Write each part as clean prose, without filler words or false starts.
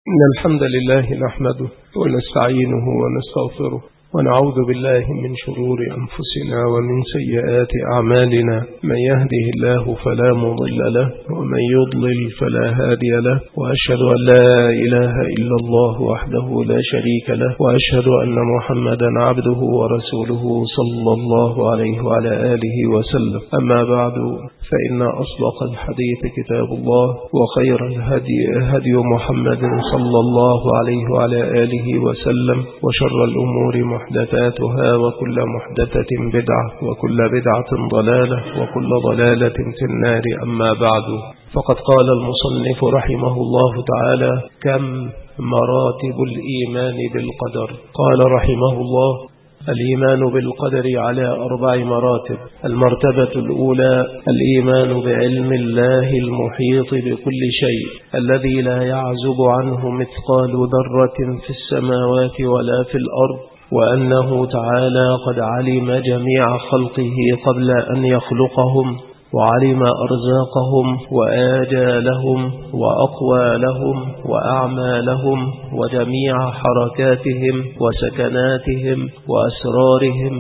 إن الحمد لله نحمده ونستعينه ونستغفره ونعوذ بالله من شرور أنفسنا ومن سيئات أعمالنا. من يهده الله فلا مضل له ومن يضلل فلا هادي له، وأشهد أن لا إله إلا الله وحده لا شريك له، وأشهد أن محمدا عبده ورسوله صلى الله عليه وعلى آله وسلم. أما بعد، فإن أصدق الحديث كتاب الله، وخير الهدي محمد صلى الله عليه وعلى آله وسلم، وشر الأمور محدثاتها، وكل محدثة بدعة، وكل بدعة ضلالة، وكل ضلالة في النار. أما بعد، فقد قال المصنف رحمه الله تعالى: كم مراتب الإيمان بالقدر؟ قال رحمه الله: الإيمان بالقدر على 4 مراتب. المرتبة الأولى الإيمان بعلم الله المحيط بكل شيء، الذي لا يعزب عنه مثقال ذرة في السماوات ولا في الأرض، وأنه تعالى قد علم جميع خلقه قبل أن يخلقهم، وعلم أرزاقهم وآجالهم وأقوالهم وأعمالهم وجميع حركاتهم وسكناتهم وأسرارهم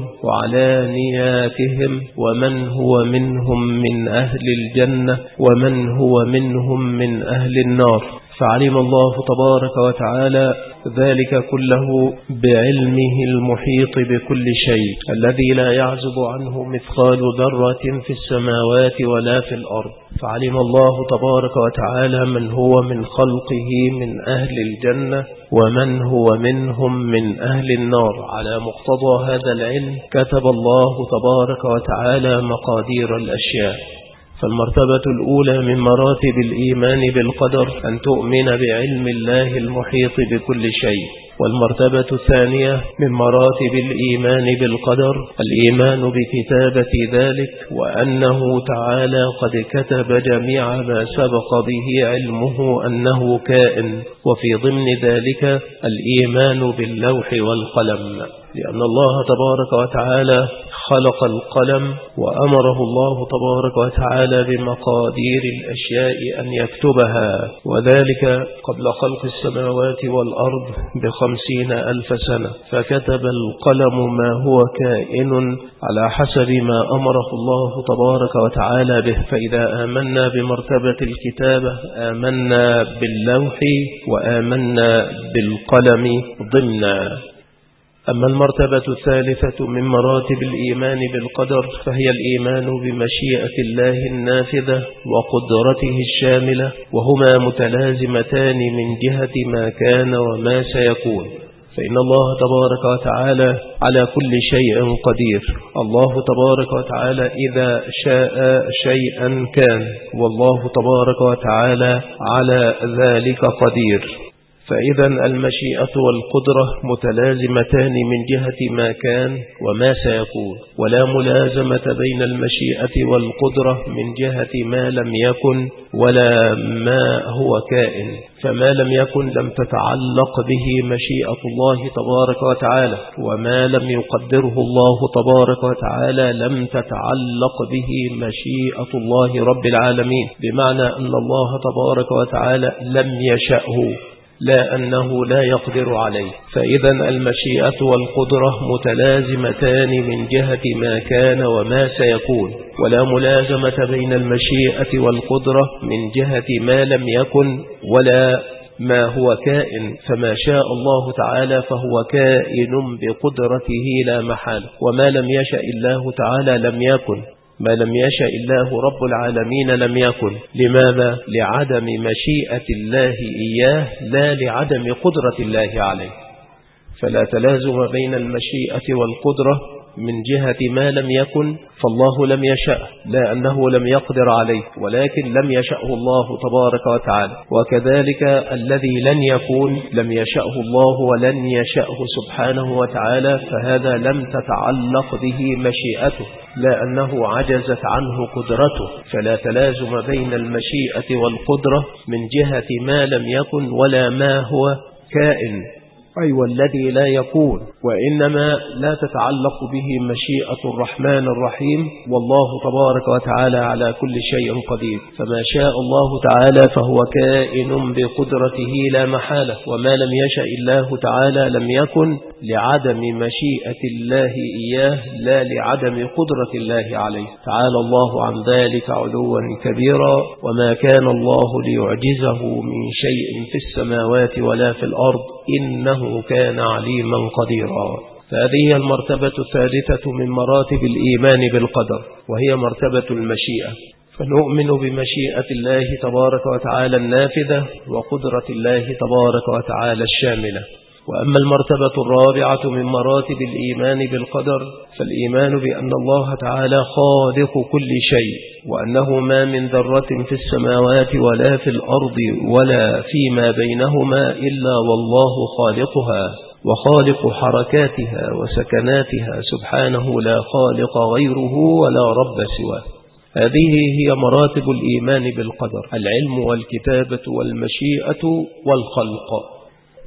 وعلانياتهم، ومن هو منهم من أهل الجنة ومن هو منهم من أهل النار. فعلم الله تبارك وتعالى ذلك كله بعلمه المحيط بكل شيء، الذي لا يعزب عنه مثقال ذرة في السماوات ولا في الأرض. فعلم الله تبارك وتعالى من هو من خلقه من أهل الجنة ومن هو منهم من أهل النار. على مقتضى هذا العلم كتب الله تبارك وتعالى مقادير الأشياء. فالمرتبة الأولى من مراتب الإيمان بالقدر أن تؤمن بعلم الله المحيط بكل شيء. والمرتبة الثانية من مراتب الإيمان بالقدر الإيمان بكتابة ذلك، وأنه تعالى قد كتب جميع ما سبق به علمه أنه كائن. وفي ضمن ذلك الإيمان باللوح والقلم، لأن الله تبارك وتعالى خلق القلم وأمره الله تبارك وتعالى بمقادير الأشياء أن يكتبها، وذلك قبل خلق السماوات والأرض ب50,000 سنة. فكتب القلم ما هو كائن على حسب ما أمره الله تبارك وتعالى به. فإذا آمنا بمرتبة الكتابة آمنا باللوح وآمنا بالقلم ضمنا. أما المرتبة الثالثة من مراتب الإيمان بالقدر فهي الإيمان بمشيئة الله النافذة وقدرته الشاملة، وهما متلازمتان من جهة ما كان وما سيكون. فإن الله تبارك وتعالى على كل شيء قدير. الله تبارك وتعالى إذا شاء شيئا كان، والله تبارك وتعالى على ذلك قدير. فإذا المشيئة والقدرة متلازمتان من جهة ما كان وما سيكون، ولا ملازمة بين المشيئة والقدرة من جهة ما لم يكن ولا ما هو كائن. فما لم يكن لم تتعلق به مشيئة الله تبارك وتعالى، وما لم يقدره الله تبارك وتعالى لم تتعلق به مشيئة الله رب العالمين، بمعنى أن الله تبارك وتعالى لم يشأه، لا أنه لا يقدر عليه. فإذا المشيئة والقدرة متلازمتان من جهة ما كان وما سيكون، ولا ملازمة بين المشيئة والقدرة من جهة ما لم يكن ولا ما هو كائن. فما شاء الله تعالى فهو كائن بقدرته لا محال، وما لم يشأ الله تعالى لم يكن. ما لم يشأ الله رب العالمين لم يكن. لماذا؟ لعدم مشيئة الله إياه، لا لعدم قدرة الله عليه. فلا تلازم بين المشيئة والقدرة من جهة ما لم يكن، فالله لم يشأ، لا أنه لم يقدر عليه، ولكن لم يشأه الله تبارك وتعالى. وكذلك الذي لن يكون لم يشأه الله ولن يشأه سبحانه وتعالى، فهذا لم تتعلق به مشيئته، لا أنه عجزت عنه قدرته. فلا تلازم بين المشيئة والقدرة من جهة ما لم يكن ولا ما هو كائن. أي والذي لا يكون، وإنما لا تتعلق به مشيئة الرحمن الرحيم، والله تبارك وتعالى على كل شيء قدير، فما شاء الله تعالى فهو كائن بقدرته لا محالة، وما لم يشأ الله تعالى لم يكن، لعدم مشيئة الله إياه لا لعدم قدرة الله عليه، تعالى الله عن ذلك علوا كبيرا. وما كان الله ليعجزه من شيء في السماوات ولا في الأرض إنه كان عليما قديرا. فهذه المرتبة الثالثة من مراتب الإيمان بالقدر، وهي مرتبة المشيئة، فنؤمن بمشيئة الله تبارك وتعالى النافذة وقدرة الله تبارك وتعالى الشاملة. وأما المرتبة الرابعة من مراتب الإيمان بالقدر فالإيمان بأن الله تعالى خالق كل شيء، وأنه ما من ذرة في السماوات ولا في الأرض ولا فيما بينهما إلا والله خالقها وخالق حركاتها وسكناتها سبحانه، لا خالق غيره ولا رب سواه. هذه هي مراتب الإيمان بالقدر: العلم والكتابة والمشيئة والخلق.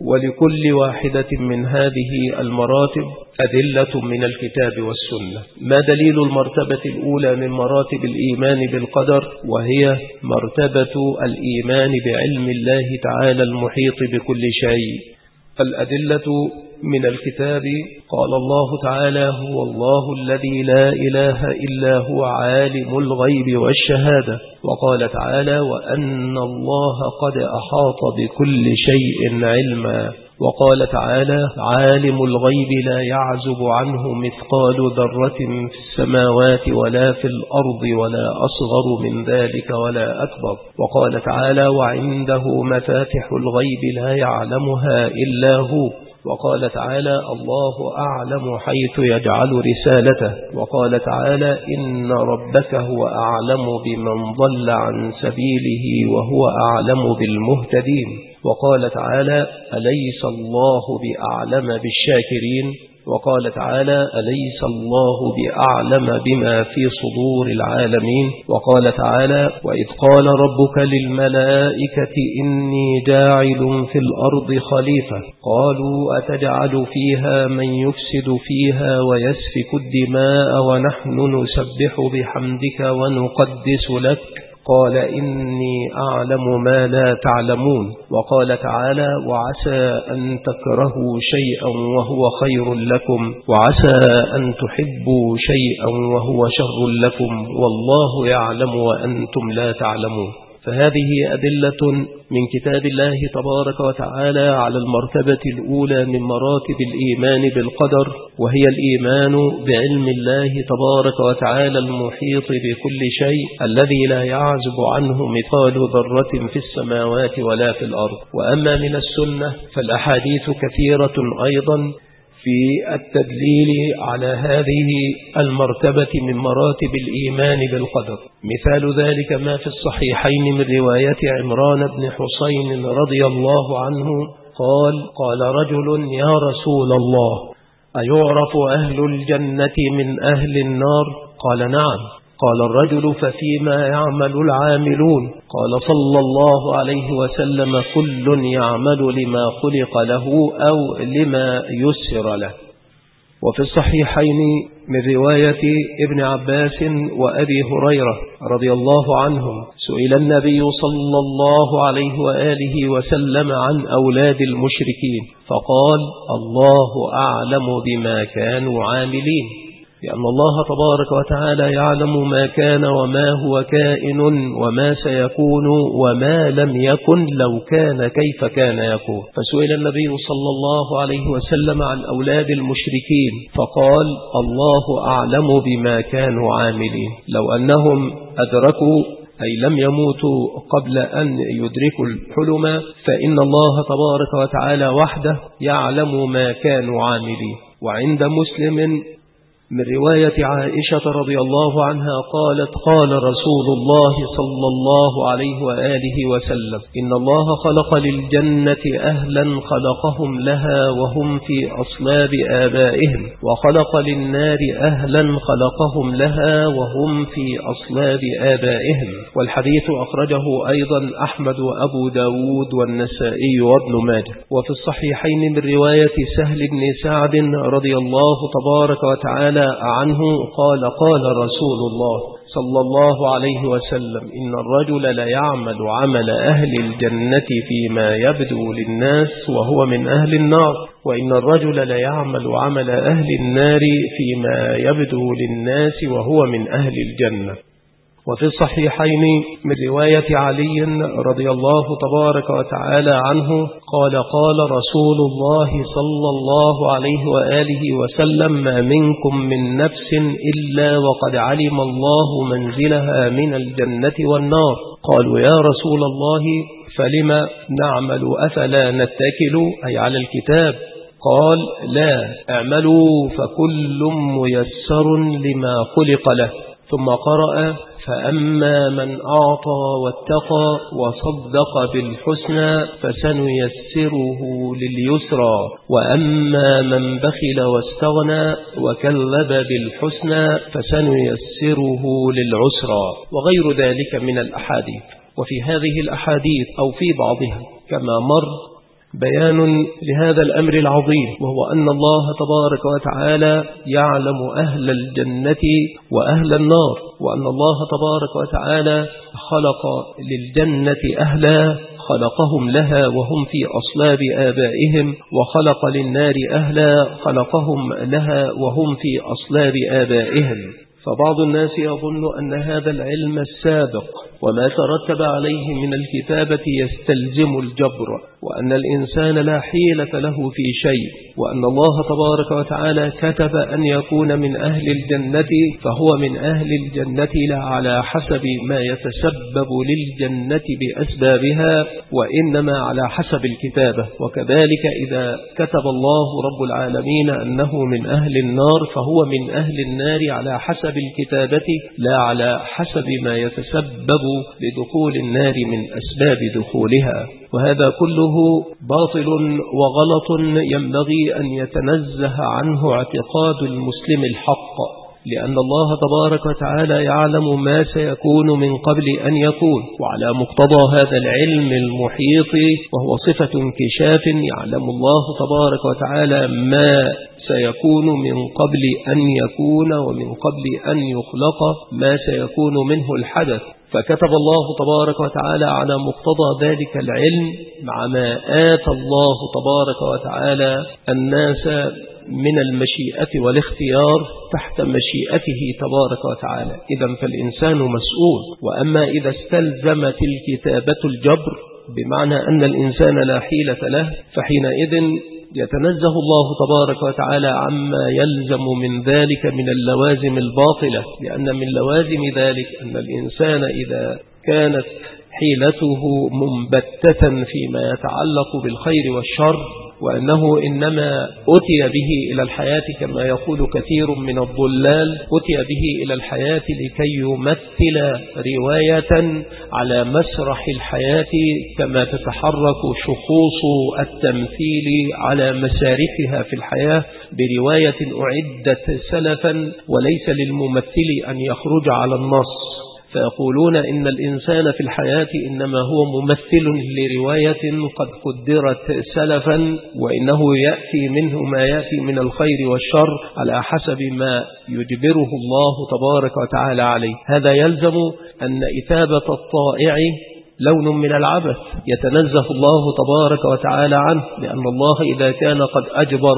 ولكل واحدة من هذه المراتب أدلة من الكتاب والسنة. ما دليل المرتبة الأولى من مراتب الإيمان بالقدر؟ وهي مرتبة الإيمان بعلم الله تعالى المحيط بكل شيء. الأدلة من الكتاب: قال الله تعالى: هو الله الذي لا إله إلا هو عالم الغيب والشهادة. وقال تعالى: وأن الله قد أحاط بكل شيء علما. وقال تعالى: عالم الغيب لا يعزب عنه مثقال ذرة في السماوات ولا في الأرض ولا أصغر من ذلك ولا أكبر. وقال تعالى: وعنده مفاتح الغيب لا يعلمها إلا هو. وقال تعالى: الله أعلم حيث يجعل رسالته. وقال تعالى: إن ربك هو أعلم بمن ضل عن سبيله وهو أعلم بالمهتدين. وقال تعالى: أليس الله بأعلم بالشاكرين. وقال تعالى: أليس الله بأعلم بما في صدور العالمين. وقال تعالى: وإذ قال ربك للملائكة إني جاعل في الأرض خليفة قالوا أتجعل فيها من يفسد فيها ويسفك الدماء ونحن نسبح بحمدك ونقدس لك قال إني أعلم ما لا تعلمون. وقال تعالى: وعسى أن تكرهوا شيئا وهو خير لكم وعسى أن تحبوا شيئا وهو شر لكم والله يعلم وأنتم لا تعلمون. فهذه أدلة من كتاب الله تبارك وتعالى على المرتبة الأولى من مراتب الإيمان بالقدر، وهي الإيمان بعلم الله تبارك وتعالى المحيط بكل شيء الذي لا يعزب عنه مثقال ذرة في السماوات ولا في الأرض. وأما من السنة فالأحاديث كثيرة أيضا في التدليل على هذه المرتبة من مراتب الإيمان بالقدر. مثال ذلك ما في الصحيحين من رواية عمران بن حسين رضي الله عنه قال: قال رجل: يا رسول الله، أيعرف أهل الجنة من أهل النار؟ قال: نعم. قال الرجل: ففيما يعمل العاملون؟ قال صلى الله عليه وسلم: كل يعمل لما خلق له أو لما يسر له. وفي الصحيحين من رواية ابن عباس وأبي هريرة رضي الله عنهم سئل النبي صلى الله عليه وآله وسلم عن أولاد المشركين فقال: الله أعلم بما كانوا عاملين، لأن الله تبارك وتعالى يعلم ما كان وما هو كائن وما سيكون وما لم يكن لو كان كيف كان يكون. فسئل النبي صلى الله عليه وسلم عن أولاد المشركين فقال: الله أعلم بما كانوا عاملين. لو أنهم أدركوا أي لم يموتوا قبل أن يدركوا الحلم فإن الله تبارك وتعالى وحده يعلم ما كانوا عاملين. وعند مسلم من رواية عائشة رضي الله عنها قالت: قال رسول الله صلى الله عليه وآله وسلم: إن الله خلق للجنة أهلا خلقهم لها وهم في أصلاب آبائهم، وخلق للنار أهلا خلقهم لها وهم في أصلاب آبائهم. والحديث أخرجه أيضا أحمد وأبو داود والنسائي وابن ماجه. وفي الصحيحين من رواية سهل بن سعد رضي الله تبارك وتعالى عنه قال: قال رسول الله صلى الله عليه وسلم: إن الرجل ليعمل عمل أهل الجنة فيما يبدو للناس وهو من أهل النار، وإن الرجل ليعمل عمل أهل النار فيما يبدو للناس وهو من أهل الجنة. وفي الصحيحين من رواية علي رضي الله تبارك وتعالى عنه قال: قال رسول الله صلى الله عليه وآله وسلم: ما منكم من نفس إلا وقد علم الله منزلها من الجنة والنار. قالوا: يا رسول الله فلما نعمل أفلا نتكل أي على الكتاب؟ قال: لا، اعملوا فكل ميسر لما خلق له. ثم قرأ: فأما من أعطى واتقى وصدق بالحسنى فسنيسره لليسرى، وأما من بخل واستغنى وكذب بالحسنى فسنيسره للعسرى، وغير ذلك من الأحاديث. وفي هذه الأحاديث أو في بعضها كما مر بيان لهذا الأمر العظيم، وهو أن الله تبارك وتعالى يعلم أهل الجنة وأهل النار، وأن الله تبارك وتعالى خلق للجنة أهلا خلقهم لها وهم في أصلاب آبائهم، وخلق للنار أهلا خلقهم لها وهم في أصلاب آبائهم. فبعض الناس يظن أن هذا العلم السابق وما ترتب عليه من الكتابة يستلزم الجبر، وأن الإنسان لا حيلة له في شيء، وأن الله تبارك وتعالى كتب أن يكون من أهل الجنة فهو من أهل الجنة لا على حسب ما يتسبب للجنة بأسبابها، وإنما على حسب الكتابة. وكذلك إذا كتب الله رب العالمين أنه من أهل النار فهو من أهل النار على حسب الكتابة لا على حسب ما يتسبب لدخول النار من أسباب دخولها. وهذا كله باطل وغلط ينبغي أن يتنزه عنه اعتقاد المسلم الحق، لأن الله تبارك وتعالى يعلم ما سيكون من قبل أن يكون، وعلى مقتضى هذا العلم المحيط وهو صفة انكشاف يعلم الله تبارك وتعالى ما سيكون من قبل أن يكون ومن قبل أن يخلق ما سيكون منه الحدث. فكتب الله تبارك وتعالى على مقتضى ذلك العلم مع ما آتى الله تبارك وتعالى الناس من المشيئة والاختيار تحت مشيئته تبارك وتعالى. إذن فالإنسان مسؤول. وأما إذا استلزمت الكتابة الجبر بمعنى أن الإنسان لا حيلة له، فحينئذ يتنزه الله تبارك وتعالى عما يلزم من ذلك من اللوازم الباطلة، لأن من لوازم ذلك أن الإنسان إذا كانت حيلته منبتة فيما يتعلق بالخير والشر، وأنه إنما أتي به إلى الحياة كما يقول كثير من الضلال، أتي به إلى الحياة لكي يمثل رواية على مسرح الحياة كما تتحرك شخوص التمثيل على مسارحها في الحياة برواية أعدت سلفا، وليس للممثل أن يخرج على النص. فيقولون إن الإنسان في الحياة إنما هو ممثل لرواية قد قدرت سلفا، وإنه يأتي منه ما يأتي من الخير والشر على حسب ما يجبره الله تبارك وتعالى عليه. هذا يلزم أن إثابة الطائع لون من العبث يتنزه الله تبارك وتعالى عنه، لأن الله إذا كان قد أجبر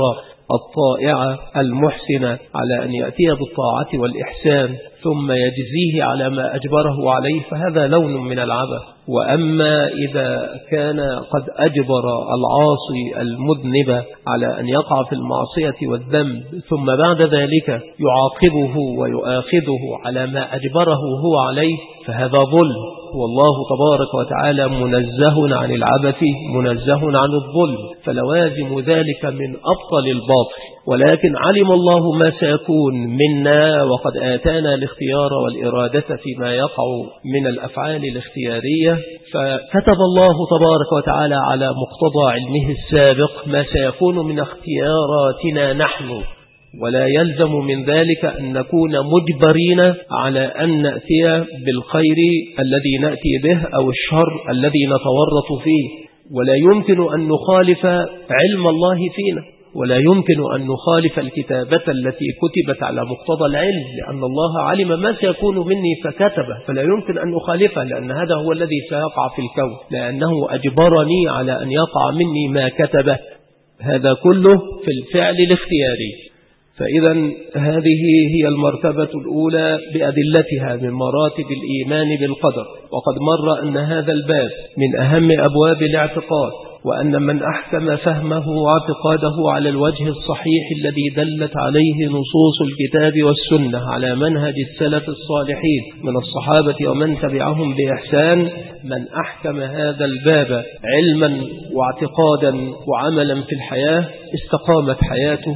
الطائع المحسن على أن يأتي بالطاعة والإحسان ثم يجزيه على ما أجبره عليه فهذا لون من العبث. وأما إذا كان قد أجبر العاصي المذنب على أن يقع في المعصية والذنب ثم بعد ذلك يعاقبه ويؤاخذه على ما أجبره هو عليه فهذا ظلم، والله تبارك وتعالى منزه عن العبث منزه عن الظلم، فلوازم ذلك من أبطل الباطل. ولكن علم الله ما سيكون منا، وقد آتانا الاختيار والإرادة فيما يقع من الأفعال الاختيارية، فكتب الله تبارك وتعالى على مقتضى علمه السابق ما سيكون من اختياراتنا نحن، ولا يلزم من ذلك أن نكون مجبرين على أن نأتي بالخير الذي نأتي به أو الشر الذي نتورط فيه، ولا يمكن أن نخالف علم الله فينا، ولا يمكن أن نخالف الكتابة التي كتبت على مقتضى العلم، لأن الله علم ما سيكون مني فكتبه، فلا يمكن أن نخالفه، لأن هذا هو الذي سيقع في الكون، لأنه أجبرني على أن يقع مني ما كتبه. هذا كله في الفعل الاختياري. فإذا هذه هي المرتبة الأولى بأدلتها من مراتب الإيمان بالقدر. وقد مر أن هذا الباب من أهم أبواب الاعتقاد، وأن من أحكم فهمه واعتقاده على الوجه الصحيح الذي دلت عليه نصوص الكتاب والسنة على منهج السلف الصالحين من الصحابة ومن تبعهم بإحسان، من أحكم هذا الباب علما واعتقادا وعملا في الحياة استقامت حياته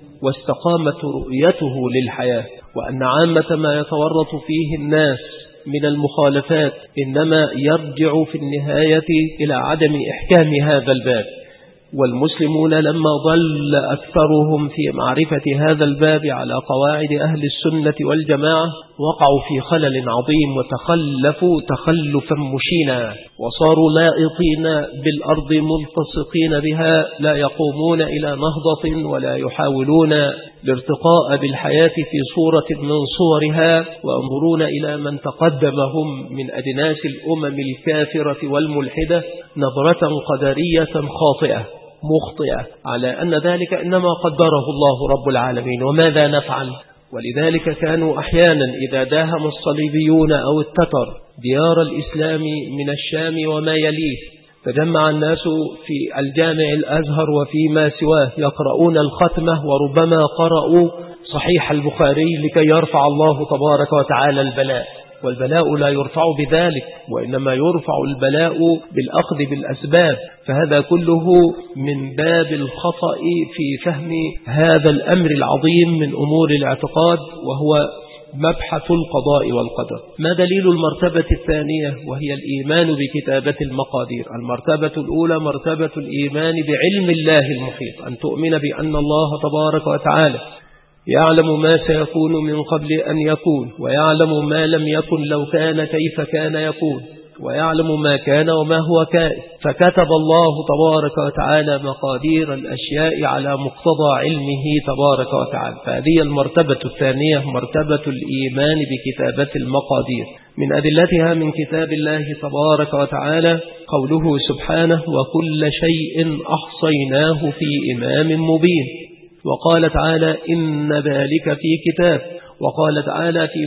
واستقامت رؤيته للحياة، وأن عامة ما يتورط فيه الناس من المخالفات إنما يرجع في النهاية إلى عدم إحكام هذا الباب. والمسلمون لما ضل أكثرهم في معرفة هذا الباب على قواعد أهل السنة والجماعة وقعوا في خلل عظيم وتخلفوا تخلفا مشينا، وصاروا لائطين بالأرض ملتصقين بها، لا يقومون إلى نهضة ولا يحاولون الارتقاء بالحياة في صورة من صورها، وانظرون إلى من تقدمهم من أجناس الأمم الكافرة والملحدة نظرة قدرية خاطئة مخطئة على أن ذلك إنما قدره الله رب العالمين، وماذا نفعل؟ ولذلك كانوا أحيانا إذا داهم الصليبيون أو التتر ديار الإسلام من الشام وما يليه، تجمع الناس في الجامع الأزهر وفيما سواه يقرؤون الختمة، وربما قرأوا صحيح البخاري لكي يرفع الله تبارك وتعالى البلاء، والبلاء لا يرفع بذلك، وإنما يرفع البلاء بالأخذ بالأسباب. فهذا كله من باب الخطأ في فهم هذا الأمر العظيم من أمور الاعتقاد، وهو مبحث القضاء والقدر. ما دليل المرتبة الثانية وهي الإيمان بكتابة المقادير؟ المرتبة الأولى مرتبة الإيمان بعلم الله المحيط، أن تؤمن بأن الله تبارك وتعالى يعلم ما سيكون من قبل أن يكون، ويعلم ما لم يكن لو كان كيف كان يكون، ويعلم ما كان وما هو كائن، فكتب الله تبارك وتعالى مقادير الأشياء على مقتضى علمه تبارك وتعالى. فهذه المرتبة الثانية مرتبة الإيمان بكتابة المقادير. من أدلتها من كتاب الله تبارك وتعالى قوله سبحانه: وكل شيء أحصيناه في إمام مبين. وقال تعالى: إن ذلك في كتاب. وقال تعالى في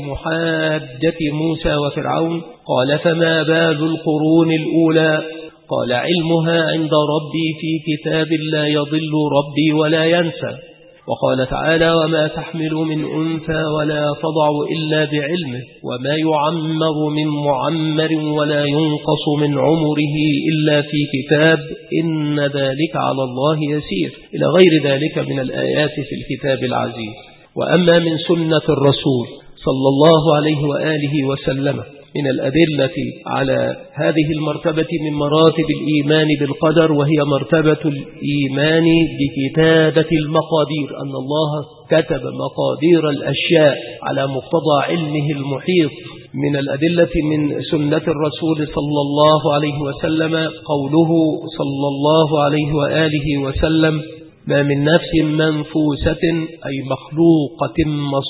محاجة موسى وفرعون: قال فما بال القرون الأولى؟ قال علمها عند ربي في كتاب لا يضل ربي ولا ينسى. وقال تعالى: وما تحمل من أنثى ولا تضع إلا بعلمه، وما يعمر من معمر ولا ينقص من عمره إلا في كتاب، إن ذلك على الله يسير، إلى غير ذلك من الآيات في الكتاب العزيز. وأما من سنة الرسول صلى الله عليه وآله وسلم من الأدلة على هذه المرتبة من مراتب الإيمان بالقدر، وهي مرتبة الإيمان بكتابة المقادير، أن الله كتب مقادير الأشياء على مقتضى علمه المحيط. من الأدلة من سنة الرسول صلى الله عليه وسلم قوله صلى الله عليه وآله وسلم: ما من نفس منفوسة أي مخلوقة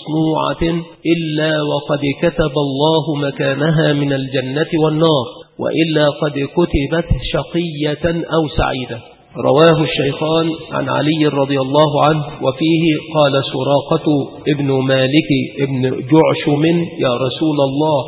مصنوعة إلا وقد كتب الله مكانها من الجنة والنار، وإلا قد كتبت شقية أو سعيدة. رواه الشيخان عن علي رضي الله عنه، وفيه قال سراقة ابن مالك ابن جعشم: يا رسول الله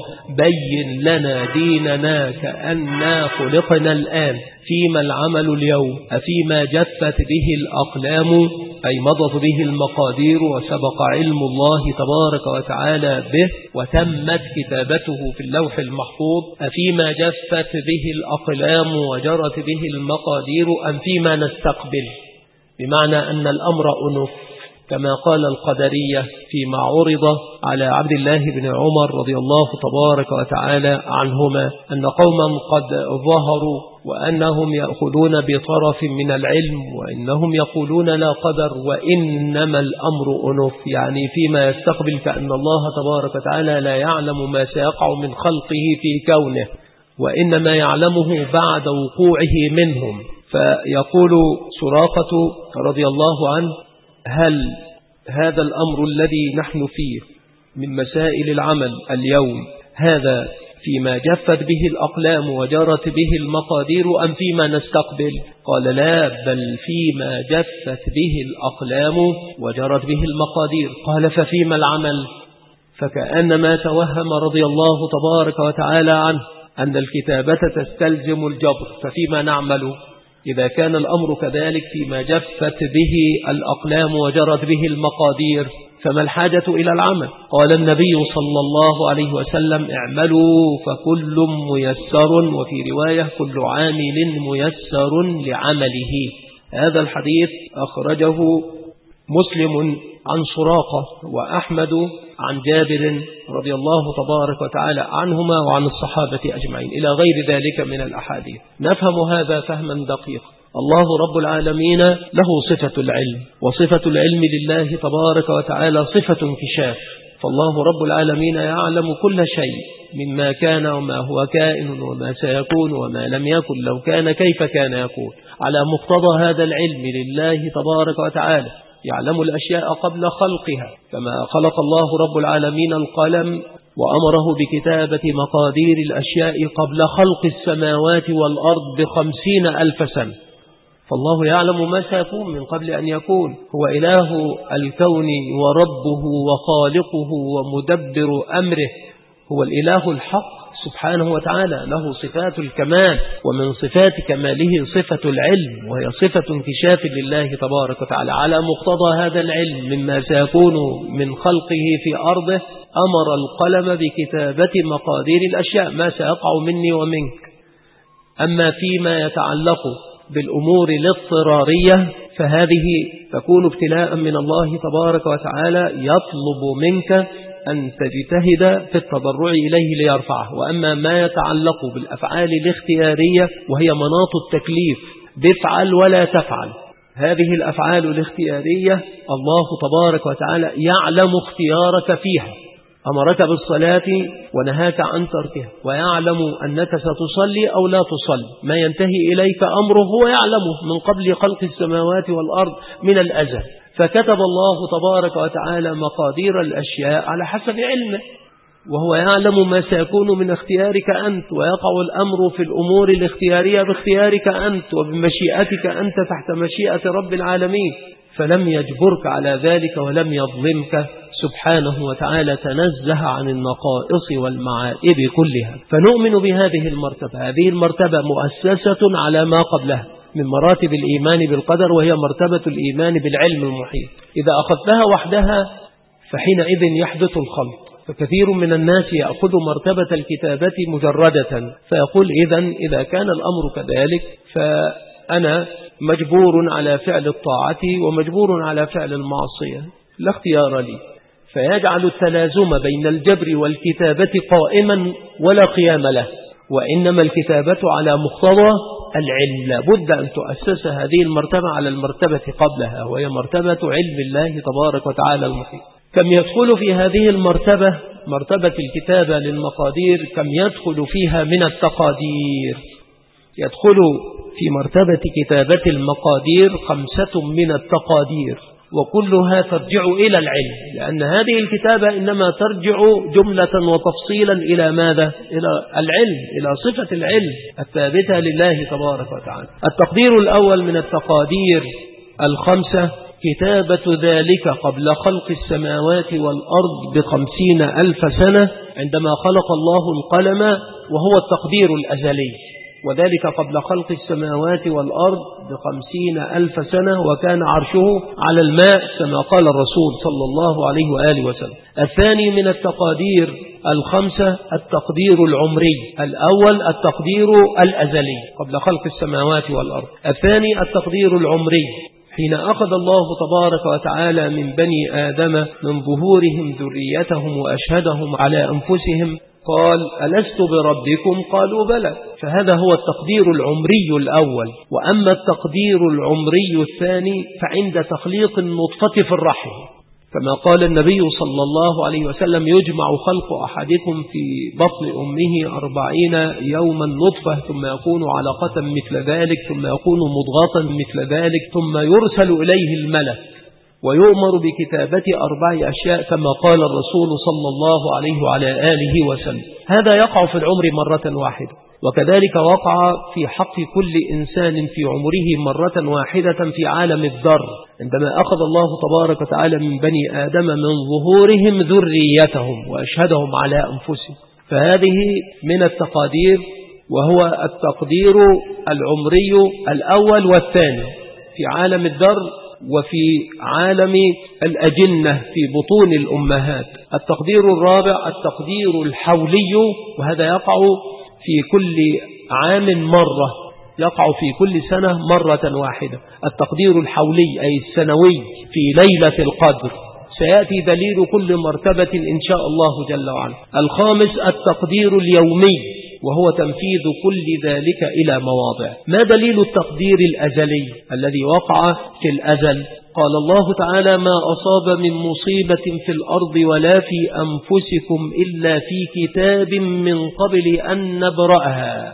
بين لنا ديننا كأننا خلقنا الآن، فيما العمل اليوم؟ أفيما جفت به الأقلام أي مضت به المقادير وسبق علم الله تبارك وتعالى به وتمت كتابته في اللوح المحفوظ؟ أفيما جفت به الأقلام وجرت به المقادير أم فيما نستقبل؟ بمعنى أن الأمر أنف، كما قال القدرية فيما عرض على عبد الله بن عمر رضي الله تبارك وتعالى عنهما أن قوما قد ظهروا وأنهم يأخذون بطرف من العلم وإنهم يقولون لا قدر وإنما الأمر أنف، يعني فيما يستقبل، كأن الله تبارك وتعالى لا يعلم ما سيقع من خلقه في كونه وإنما يعلمه بعد وقوعه منهم. فيقول سراقة رضي الله عنه: هل هذا الأمر الذي نحن فيه من مسائل العمل اليوم هذا فيما جفت به الأقلام وجرت به المقادير أم فيما نستقبل؟ قال: لا، بل فيما جفت به الأقلام وجرت به المقادير. قال: ففيما العمل؟ فكأنما توهم رضي الله تبارك وتعالى عنه أن الكتابة تستلزم الجبر، ففيما نعمل؟ إذا كان الأمر كذلك فيما جفت به الأقلام وجرت به المقادير فما الحاجة إلى العمل؟ قال النبي صلى الله عليه وسلم: اعملوا فكل ميسر، وفي رواية: كل عامل ميسر لعمله. هذا الحديث أخرجه مسلم عن سراقة وأحمد عن جابر رضي الله تبارك وتعالى عنهما وعن الصحابة أجمعين إلى غير ذلك من الأحاديث. نفهم هذا فهما دقيقا. الله رب العالمين له صفة العلم، وصفة العلم لله تبارك وتعالى صفة انكشاف، فالله رب العالمين يعلم كل شيء مما كان وما هو كائن وما سيكون وما لم يكن لو كان كيف كان يكون. على مقتضى هذا العلم لله تبارك وتعالى يعلم الأشياء قبل خلقها، كما خلق الله رب العالمين القلم وأمره بكتابة مقادير الأشياء قبل خلق السماوات والأرض ب50,000 سنة. فالله يعلم ما سيكون من قبل أن يكون. هو إله الكون وربه وخالقه ومدبر أمره، هو الإله الحق سبحانه وتعالى، له صفات الكمال، ومن صفات كماله صفة العلم، وهي صفة انكشاف لله تبارك وتعالى. على مقتضى هذا العلم مما سيكون من خلقه في أرضه أمر القلم بكتابة مقادير الأشياء، ما سيقع مني ومنك. أما فيما يتعلق بالأمور الاضطرارية فهذه تكون ابتلاء من الله تبارك وتعالى، يطلب منك أن تجتهد في التضرع إليه ليرفعه. وأما ما يتعلق بالأفعال الاختيارية وهي مناط التكليف، بفعل ولا تفعل، هذه الأفعال الاختيارية الله تبارك وتعالى يعلم اختيارك فيها، أمرك بالصلاة ونهاك عن تركها، ويعلم أنك ستصلي أو لا تصلي، ما ينتهي إليك أمره هو يعلمه من قبل خلق السماوات والأرض من الأزل. فكتب الله تبارك وتعالى مقادير الأشياء على حسب علمه، وهو يعلم ما سيكون من اختيارك أنت، ويقع الأمر في الأمور الاختيارية باختيارك أنت وبمشيئتك أنت تحت مشيئة رب العالمين، فلم يجبرك على ذلك ولم يظلمك سبحانه وتعالى، تنزه عن النقائص والمعائب كلها. فنؤمن بهذه المرتبة. هذه المرتبة مؤسسة على ما قبلها من مراتب الإيمان بالقدر، وهي مرتبة الإيمان بالعلم المحيط. إذا أخذتها وحدها فحينئذ يحدث الخلط. فكثير من الناس يأخذ مرتبة الكتابة مجردة فيقول إذا كان الأمر كذلك فأنا مجبور على فعل الطاعة ومجبور على فعل المعصية، لا اختيار لي، فيجعل التلازم بين الجبر والكتابة قائما ولا قيام له. وإنما الكتابة على مقتضى العلم، لابد أن تؤسس هذه المرتبة على المرتبة قبلها، وهي مرتبة علم الله تبارك وتعالى المحيط. كم يدخل في هذه المرتبة، مرتبة الكتابة للمقادير، كم يدخل فيها من التقادير؟ يدخل في مرتبة كتابة المقادير 5 من التقادير، وكلها ترجع إلى العلم، لأن هذه الكتابة إنما ترجع جملة وتفصيلا إلى ماذا؟ إلى العلم، إلى صفة العلم الثابتة لله تبارك وتعالى. التقدير الأول من التقادير 5 كتابة ذلك قبل خلق السماوات والأرض ب50,000 سنة، عندما خلق الله القلم، وهو التقدير الأزلي، وذلك قبل خلق السماوات والأرض ب50,000 سنة، وكان عرشه على الماء كما قال الرسول صلى الله عليه وآله وسلم. الثاني من التقادير 5 التقدير العمري. الأول التقدير الأزلي قبل خلق السماوات والأرض، الثاني التقدير العمري حين أخذ الله تبارك وتعالى من بني آدم من ظهورهم ذريتهم وأشهدهم على أنفسهم قال ألست بربكم قالوا بلى. فهذا هو التقدير العمري الأول. وأما التقدير العمري الثاني فعند تخليق النطفة في الرحم، كما قال النبي صلى الله عليه وسلم يجمع خلق أحدكم في بطن أمه 40 يوما نطفة ثم يكون علقة مثل ذلك ثم يكون مضغة مثل ذلك ثم يرسل إليه الملك ويؤمر بكتابة 4 أشياء كما قال الرسول صلى الله عليه وعلى آله وسلم. هذا يقع في العمر مرة واحدة، وكذلك وقع في حق كل إنسان في عمره مرة واحدة في عالم الذر عندما أخذ الله تبارك وتعالى من بني آدم من ظهورهم ذريتهم وأشهدهم على أنفسهم. فهذه من التقادير، وهو التقدير العمري الأول والثاني في عالم الذر وفي عالم الأجنة في بطون الأمهات. التقدير الرابع التقدير الحولي، وهذا يقع في كل عام مرة، يقع في كل سنة مرة واحدة. التقدير الحولي أي السنوي في ليلة القدر، سيأتي دليل كل مرتبة إن شاء الله جل وعلا. الخامس التقدير اليومي، وهو تنفيذ كل ذلك إلى مواضع. ما دليل التقدير الأزلي الذي وقع في الأزل؟ قال الله تعالى ما أصاب من مصيبة في الأرض ولا في أنفسكم إلا في كتاب من قبل أن نبرأها.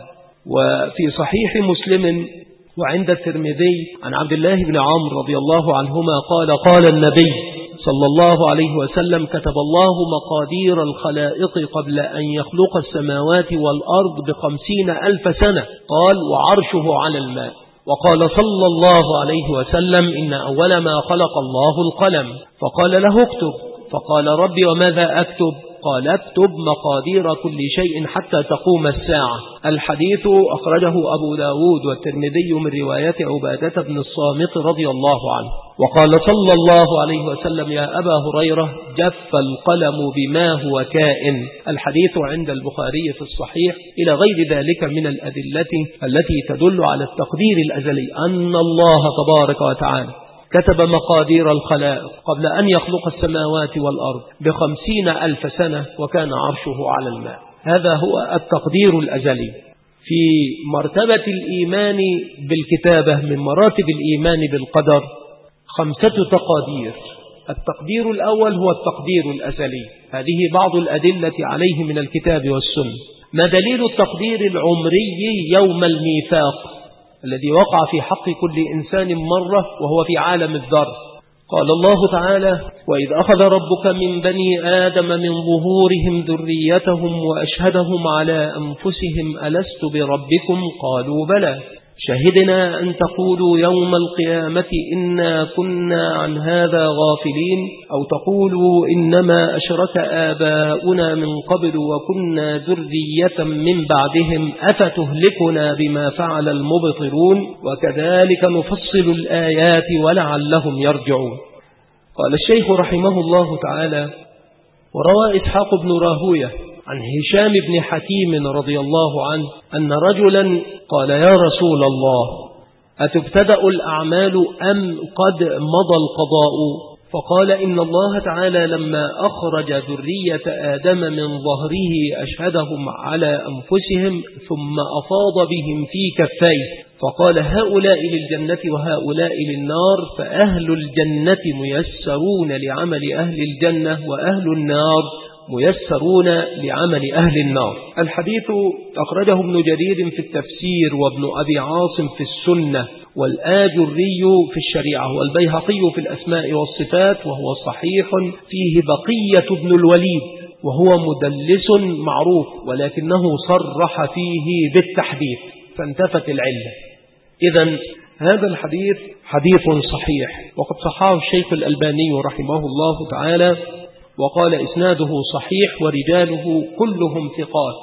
وفي صحيح مسلم وعند الترمذي عن عبد الله بن عمرو رضي الله عنهما قال النبي صلى الله عليه وسلم كتب الله مقادير الخلائق قبل أن يخلق السماوات والأرض 50,000 سنة، قال وعرشه على الماء. وقال صلى الله عليه وسلم إن أول ما خلق الله القلم فقال له اكتب، فقال ربي وماذا أكتب؟ قال اكتب مقادير كل شيء حتى تقوم الساعة. الحديث أخرجه أبو داود والترمذي من رواية عبادة بن الصامت رضي الله عنه. وقال صلى الله عليه وسلم يا أبا هريرة جف القلم بما هو كائن. الحديث عند البخاري في الصحيح إلى غير ذلك من الأدلة التي تدل على التقدير الأزلي أن الله تبارك وتعالى كتب مقادير الخلائق قبل أن يخلق السماوات والأرض 50,000 سنة وكان عرشه على الماء. هذا هو التقدير الأزلي. في مرتبة الإيمان بالكتابة من مراتب الإيمان بالقدر 5 تقادير. التقدير الأول هو التقدير الأزلي، هذه بعض الأدلة عليه من الكتاب والسنة. ما دليل التقدير العمري؟ يوم الميثاق الذي وقع في حق كل إنسان مرة وهو في عالم الذر. قال الله تعالى وإذ أخذ ربك من بني آدم من ظهورهم ذريتهم وأشهدهم على أنفسهم ألست بربكم قالوا بلى شهدنا أن تقولوا يوم القيامة إنا كنا عن هذا غافلين أو تقولوا إنما أشرك آباؤنا من قبل وكنا ذرية من بعدهم أفتهلكنا بما فعل المبطلون وكذلك نفصل الآيات ولعلهم يرجعون. قال الشيخ رحمه الله تعالى وروى إسحاق بن راهوية عن هشام بن حكيم رضي الله عنه أن رجلا قال يا رسول الله أتبتدأ الأعمال أم قد مضى القضاء؟ فقال إن الله تعالى لما أخرج ذرية آدم من ظهره أشهدهم على أنفسهم ثم أفاض بهم في كفيه فقال هؤلاء للجنة وهؤلاء للنار فأهل الجنة ميسرون لعمل أهل الجنة وأهل النار ميسرون لعمل أهل النار. الحديث أخرجه ابن جرير في التفسير وابن أبي عاصم في السنة والآجري في الشريعة والبيهقي في الأسماء والصفات وهو صحيح فيه بقية ابن الوليد وهو مدلس معروف ولكنه صرح فيه بالتحديث فانتفت العلة. إذن هذا الحديث حديث صحيح وقد صححه الشيخ الألباني رحمه الله تعالى وقال إسناده صحيح ورجاله كلهم ثقات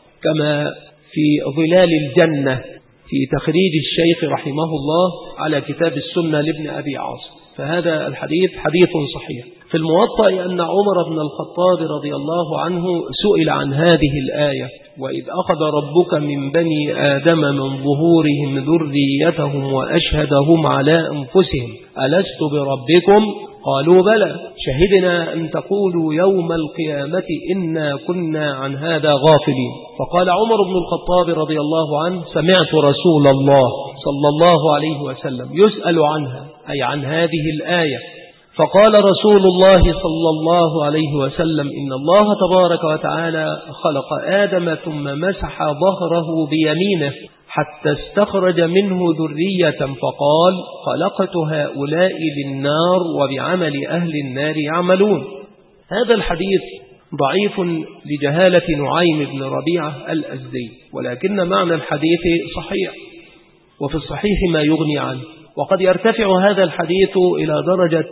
كما في ظلال الجنة في تخريج الشيخ رحمه الله على كتاب السنة لابن أبي عاصم. فهذا الحديث حديث صحيح. في الموطأ أن عمر بن الخطاب رضي الله عنه سئل عن هذه الآية وإذ أخذ ربك من بني آدم من ظهورهم ذريتهم وأشهدهم على أنفسهم ألست بربكم قالوا بلى شهدنا أن تقولوا يوم القيامة إنا كنا عن هذا غافلين. فقال عمر بن الخطاب رضي الله عنه سمعت رسول الله صلى الله عليه وسلم يسأل عنها أي عن هذه الآية فقال رسول الله صلى الله عليه وسلم إن الله تبارك وتعالى خلق آدم ثم مسح ظهره بيمينه حتى استخرج منه ذرية فقال خلقت هؤلاء للنار وبعمل أهل النار يعملون. هذا الحديث ضعيف لجهالة نعيم بن ربيعة الأزدي، ولكن معنى الحديث صحيح، وفي الصحيح ما يغني عنه، وقد يرتفع هذا الحديث إلى درجة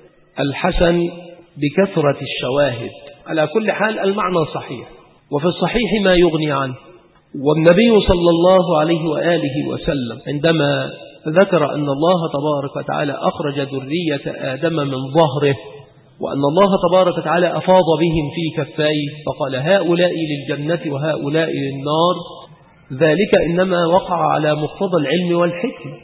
الحسن بكثرة الشواهد. على كل حال المعنى صحيح، وفي الصحيح ما يغني عنه. والنبي صلى الله عليه وآله وسلم عندما ذكر أن الله تبارك وتعالى أخرج ذرية آدم من ظهره وأن الله تبارك وتعالى أفاض بهم في كفيه فقال هؤلاء للجنة وهؤلاء للنار، ذلك إنما وقع على مقتضى العلم والحكمة،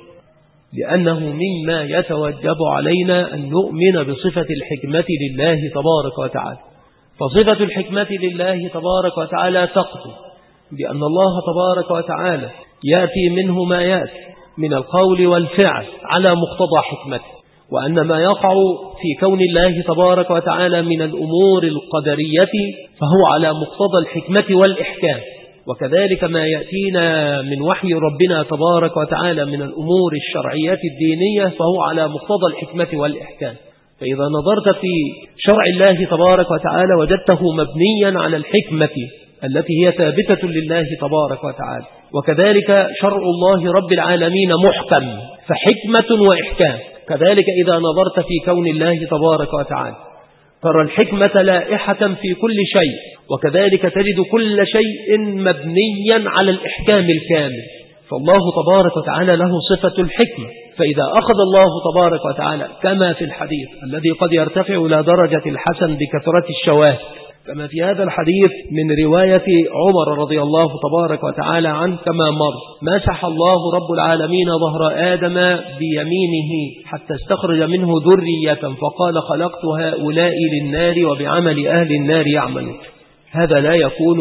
لأنه مما يتوجب علينا أن نؤمن بصفة الحكمة لله تبارك وتعالى. فصفة الحكمة لله تبارك وتعالى تقتضي بأن الله تبارك وتعالى يأتي منه ما يأتي من القول والفعل على مقتضى حكمته، وأن ما يقع في كون الله تبارك وتعالى من الأمور القدرية فهو على مقتضى الحكمة والإحكام، وكذلك ما يأتينا من وحي ربنا تبارك وتعالى من الأمور الشرعية الدينية فهو على مقتضى الحكمة والإحكام. فإذا نظرت في شرع الله تبارك وتعالى وجدته مبنيا على الحكمة التي هي ثابتة لله تبارك وتعالى، وكذلك شرع الله رب العالمين محكم فحكمة وإحكام. كذلك إذا نظرت في كون الله تبارك وتعالى ترى الحكمة لائحة في كل شيء، وكذلك تجد كل شيء مبنيا على الإحكام الكامل. فالله تبارك وتعالى له صفة الحكمة. فإذا أخذ الله تبارك وتعالى كما في الحديث الذي قد يرتفع إلى درجة الحسن بكثرة الشواهد، كما في هذا الحديث من رواية عمر رضي الله تبارك وتعالى عنه كما مر مسح الله رب العالمين ظهر آدم بيمينه حتى استخرج منه ذرية فقال خلقت هؤلاء للنار وبعمل أهل النار يعملون. هذا لا يكون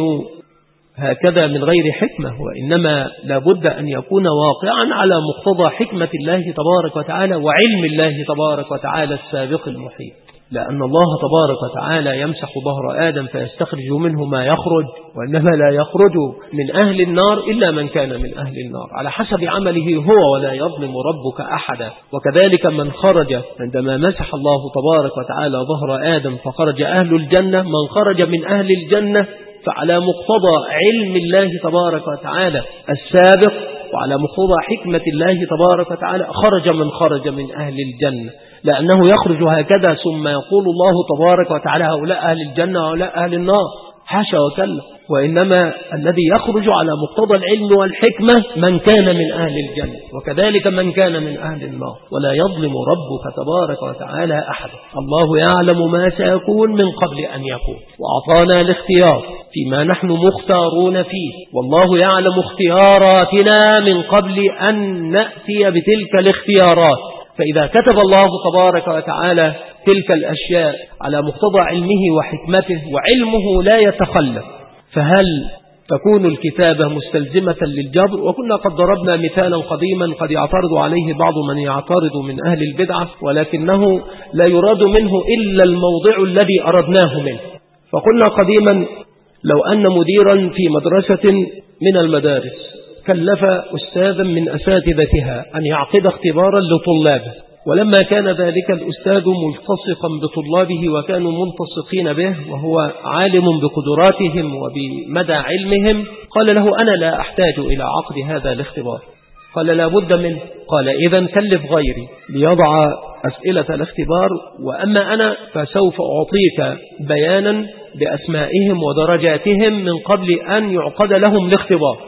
هكذا من غير حكمة، وإنما لابد أن يكون واقعا على مقتضى حكمة الله تبارك وتعالى وعلم الله تبارك وتعالى السابق المحيط. لأن الله تبارك وتعالى يمسح ظهر آدم فيستخرج منه ما يخرج، وإنما لا يخرج من أهل النار إلا من كان من أهل النار على حسب عمله هو، ولا يظلم ربك أحدا. وكذلك من خرج عندما مسح الله تبارك وتعالى ظهر آدم فخرج أهل الجنة، من خرج من أهل الجنة فعلى مقتضى علم الله تبارك وتعالى السابق وعلى مقتضى حكمة الله تبارك وتعالى خرج من خرج من أهل الجنة، لأنه يخرج هكذا ثم يقول الله تبارك وتعالى هؤلاء أهل الجنة وهؤلاء أهل النار، حاشا وكلا. وإنما الذي يخرج على مقتضى العلم والحكمة من كان من أهل الجنة، وكذلك من كان من أهل النار، ولا يظلم ربك تبارك وتعالى أحد. الله يعلم ما سيكون من قبل أن يكون، وأعطانا الاختيار فيما نحن مختارون فيه، والله يعلم اختياراتنا من قبل أن نأتي بتلك الاختيارات. فإذا كتب الله تبارك وتعالى تلك الأشياء على مقتضى علمه وحكمته وعلمه لا يتخلف، فهل تكون الكتابة مستلزمة للجبر؟ وكنا قد ضربنا مثالا قديما قد يعترض عليه بعض من يعترض من أهل البدعة، ولكنه لا يراد منه إلا الموضع الذي أردناه منه. فقلنا قديما لو أن مديرا في مدرسة من المدارس كلف أستاذا من أساتذتها أن يعقد اختبارا لطلابه، ولما كان ذلك الأستاذ ملتصقا بطلابه وكانوا ملتصقين به وهو عالم بقدراتهم وبمدى علمهم، قال له أنا لا أحتاج إلى عقد هذا الاختبار. قال لا بد منه. قال إذن كلف غيري ليضع أسئلة الاختبار، وأما أنا فسوف أعطيك بيانا بأسمائهم ودرجاتهم من قبل أن يعقد لهم الاختبار.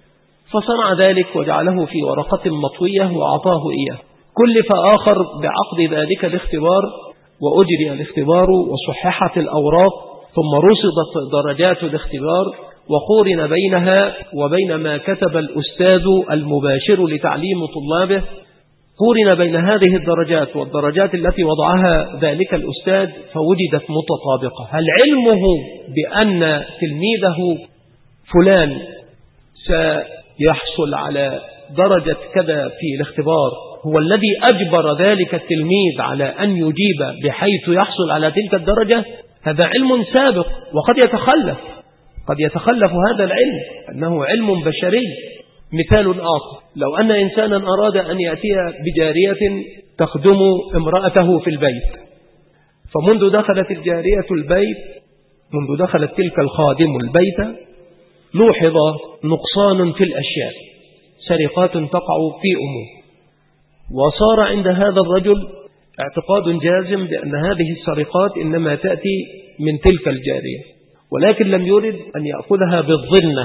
فصنع ذلك وجعله في ورقة مطوية وأعطاه إياه. كلف آخر بعقد ذلك الاختبار وأجري الاختبار وصححت الأوراق ثم رصدت درجات الاختبار وقورن بينها وبين ما كتب الأستاذ المباشر لتعليم طلابه، قورن بين هذه الدرجات والدرجات التي وضعها ذلك الأستاذ فوجدت متطابقة. هل علمه بأن تلميذه فلان سيحصل على درجة كذا في الاختبار هو الذي أجبر ذلك التلميذ على أن يجيب بحيث يحصل على تلك الدرجة؟ هذا علم سابق وقد قد يتخلف هذا العلم أنه علم بشري. مثال آخر، لو أن إنسانا أراد أن يأتي بجارية تخدم امرأته في البيت، فمنذ دخلت الجارية البيت، منذ دخلت تلك الخادم البيت، لوحظ نقصان في الأشياء، سرقات تقع في أمور، وصار عند هذا الرجل اعتقاد جازم بأن هذه السرقات إنما تأتي من تلك الجارية، ولكن لم يرد أن يأخذها بالظنة،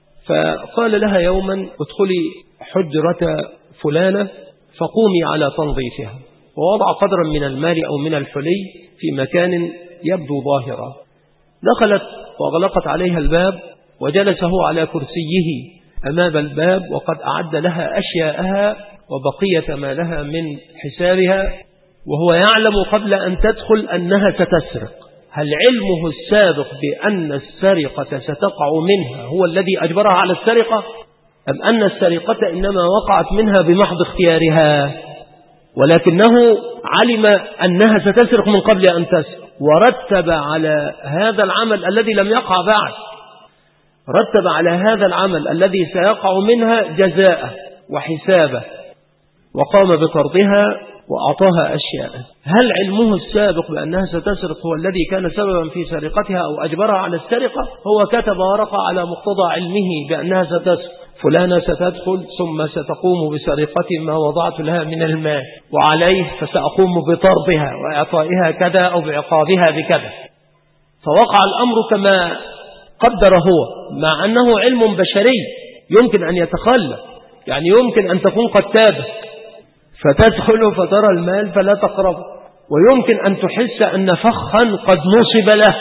فقال لها يوما ادخلي حجرة فلانة فقومي على تنظيفها، ووضع قدرا من المال أو من الحلي في مكان يبدو ظاهرا. دخلت وغلقت عليها الباب وجلس هو على كرسيه أمام الباب وقد أعد لها أشياءها وبقية ما لها من حسابها، وهو يعلم قبل أن تدخل أنها ستسرق. هل علمه السابق بأن السرقة ستقع منها هو الذي أجبرها على السرقة، أم أن السرقة إنما وقعت منها بمحض اختيارها، ولكنه علم أنها ستسرق من قبل أن تسرق، ورتب على هذا العمل الذي لم يقع بعد، رتب على هذا العمل الذي سيقع منها جزاءه وحسابه، وقام بطردها وأعطاها أشياء. هل علمه السابق بأنها ستسرق هو الذي كان سببا في سرقتها أو أجبرها على السرقة؟ هو كتب ورقة على مقتضى علمه بأنها ستسرق، فلانة ستدخل ثم ستقوم بسرقة ما وضعت لها من المال وعليه فسأقوم بطردها وإعطائها كذا أو بعقابها بكذا، فوقع الأمر كما قدر هو، مع أنه علم بشري يمكن أن يتخلف، يعني يمكن أن تكون قد تابت فتدخل فترى المال فلا تقرب، ويمكن أن تحس أن فخا قد نصب له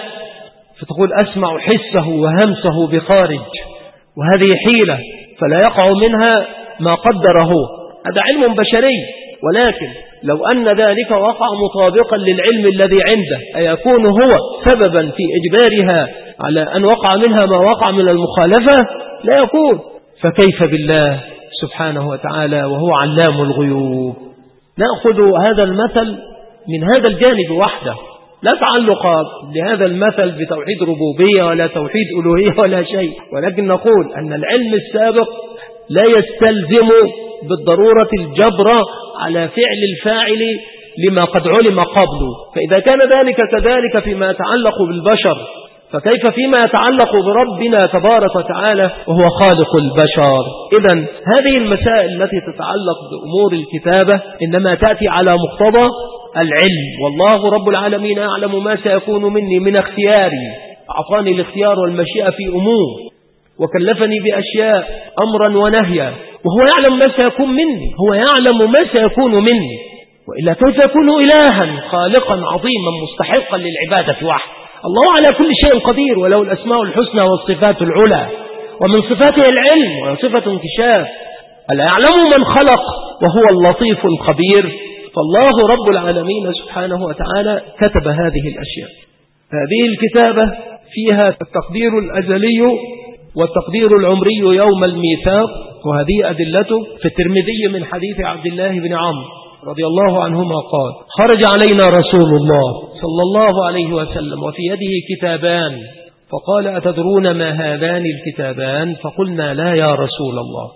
فتقول أسمع حسه وهمسه بخارج، وهذه حيلة فلا يقع منها ما قدره. هذا علم بشري، ولكن لو أن ذلك وقع مطابقا للعلم الذي عنده أيكون هو سببا في إجبارها على أن وقع منها ما وقع من المخالفة؟ لا يكون. فكيف بالله سبحانه وتعالى وهو علام الغيوب؟ نأخذ هذا المثل من هذا الجانب وحده، لا تعلق لهذا المثل بتوحيد ربوبية ولا توحيد ألوهية ولا شيء، ولكن نقول أن العلم السابق لا يستلزم بالضرورة الجبر على فعل الفاعل لما قد علم قبله، فإذا كان ذلك كذلك فيما يتعلق بالبشر فكيف فيما يتعلق بربنا تبارك وتعالى وهو خالق البشر؟ إذن هذه المسائل التي تتعلق بأمور الكتابة إنما تأتي على مقتضى العلم، والله رب العالمين يعلم ما سيكون مني من اختياري، أعطاني الاختيار والمشيئة في أمور وكلفني بأشياء أمرا ونهيا، وهو يعلم ما سيكون مني، هو يعلم ما سيكون مني، وإلا كيف يكون إلها خالقا عظيما مستحقا للعبادة وحده؟ الله على كل شيء قدير وله الأسماء الحسنى والصفات العلى، ومن صفاته العلم وصفة انكشاف. ألا يعلم من خلق وهو اللطيف الخبير؟ فالله رب العالمين سبحانه وتعالى كتب هذه الأشياء. هذه الكتابة فيها التقدير الأزلي والتقدير العمري يوم الميثاق، وهذه أدلته في الترمذي من حديث عبد الله بن عمرو رضي الله عنهما قال: خرج علينا رسول الله صلى الله عليه وسلم وفي يده كتابان، فقال: أتدرون ما هذان الكتابان؟ فقلنا: لا يا رسول الله،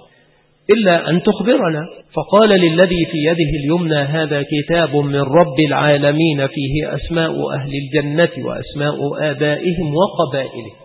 إلا أن تخبرنا. فقال للذي في يده اليمنى: هذا كتاب من رب العالمين فيه أسماء أهل الجنة وأسماء آبائهم وقبائلهم،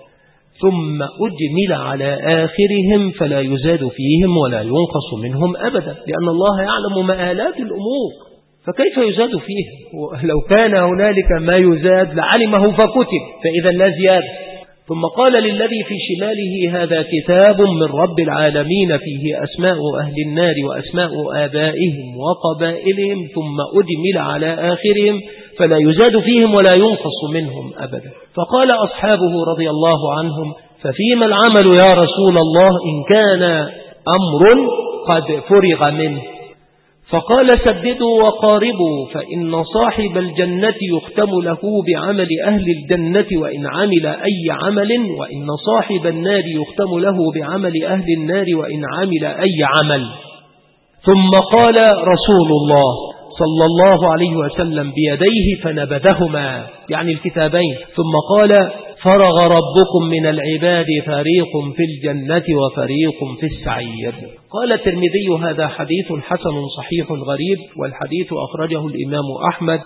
ثم أجمل على آخرهم فلا يزاد فيهم ولا ينقص منهم أبدا، لأن الله يعلم مآلات الأمور، فكيف يزاد فيهم؟ لو كان هنالك ما يزاد لعلمه فكتب، فإذا لا زيادة. ثم قال للذي في شماله: هذا كتاب من رب العالمين فيه أسماء أهل النار وأسماء آبائهم وقبائلهم، ثم أجمل على آخرهم فلا يزاد فيهم ولا ينقص منهم أبدا. فقال أصحابه رضي الله عنهم: ففيما العمل يا رسول الله إن كان أمر قد فرغ منه؟ فقال سددوا وقاربوا، فإن صاحب الجنة يختم له بعمل أهل الجنة وإن عمل أي عمل، وإن صاحب النار يختم له بعمل أهل النار وإن عمل أي عمل. ثم قال رسول الله صلى الله عليه وسلم بيديه فنبذهما، يعني الكتابين، ثم قال فرغ ربكم من العباد فريق في الجنة وفريق في السعير. قال الترمذي هذا حديث حسن صحيح غريب، والحديث أخرجه الإمام أحمد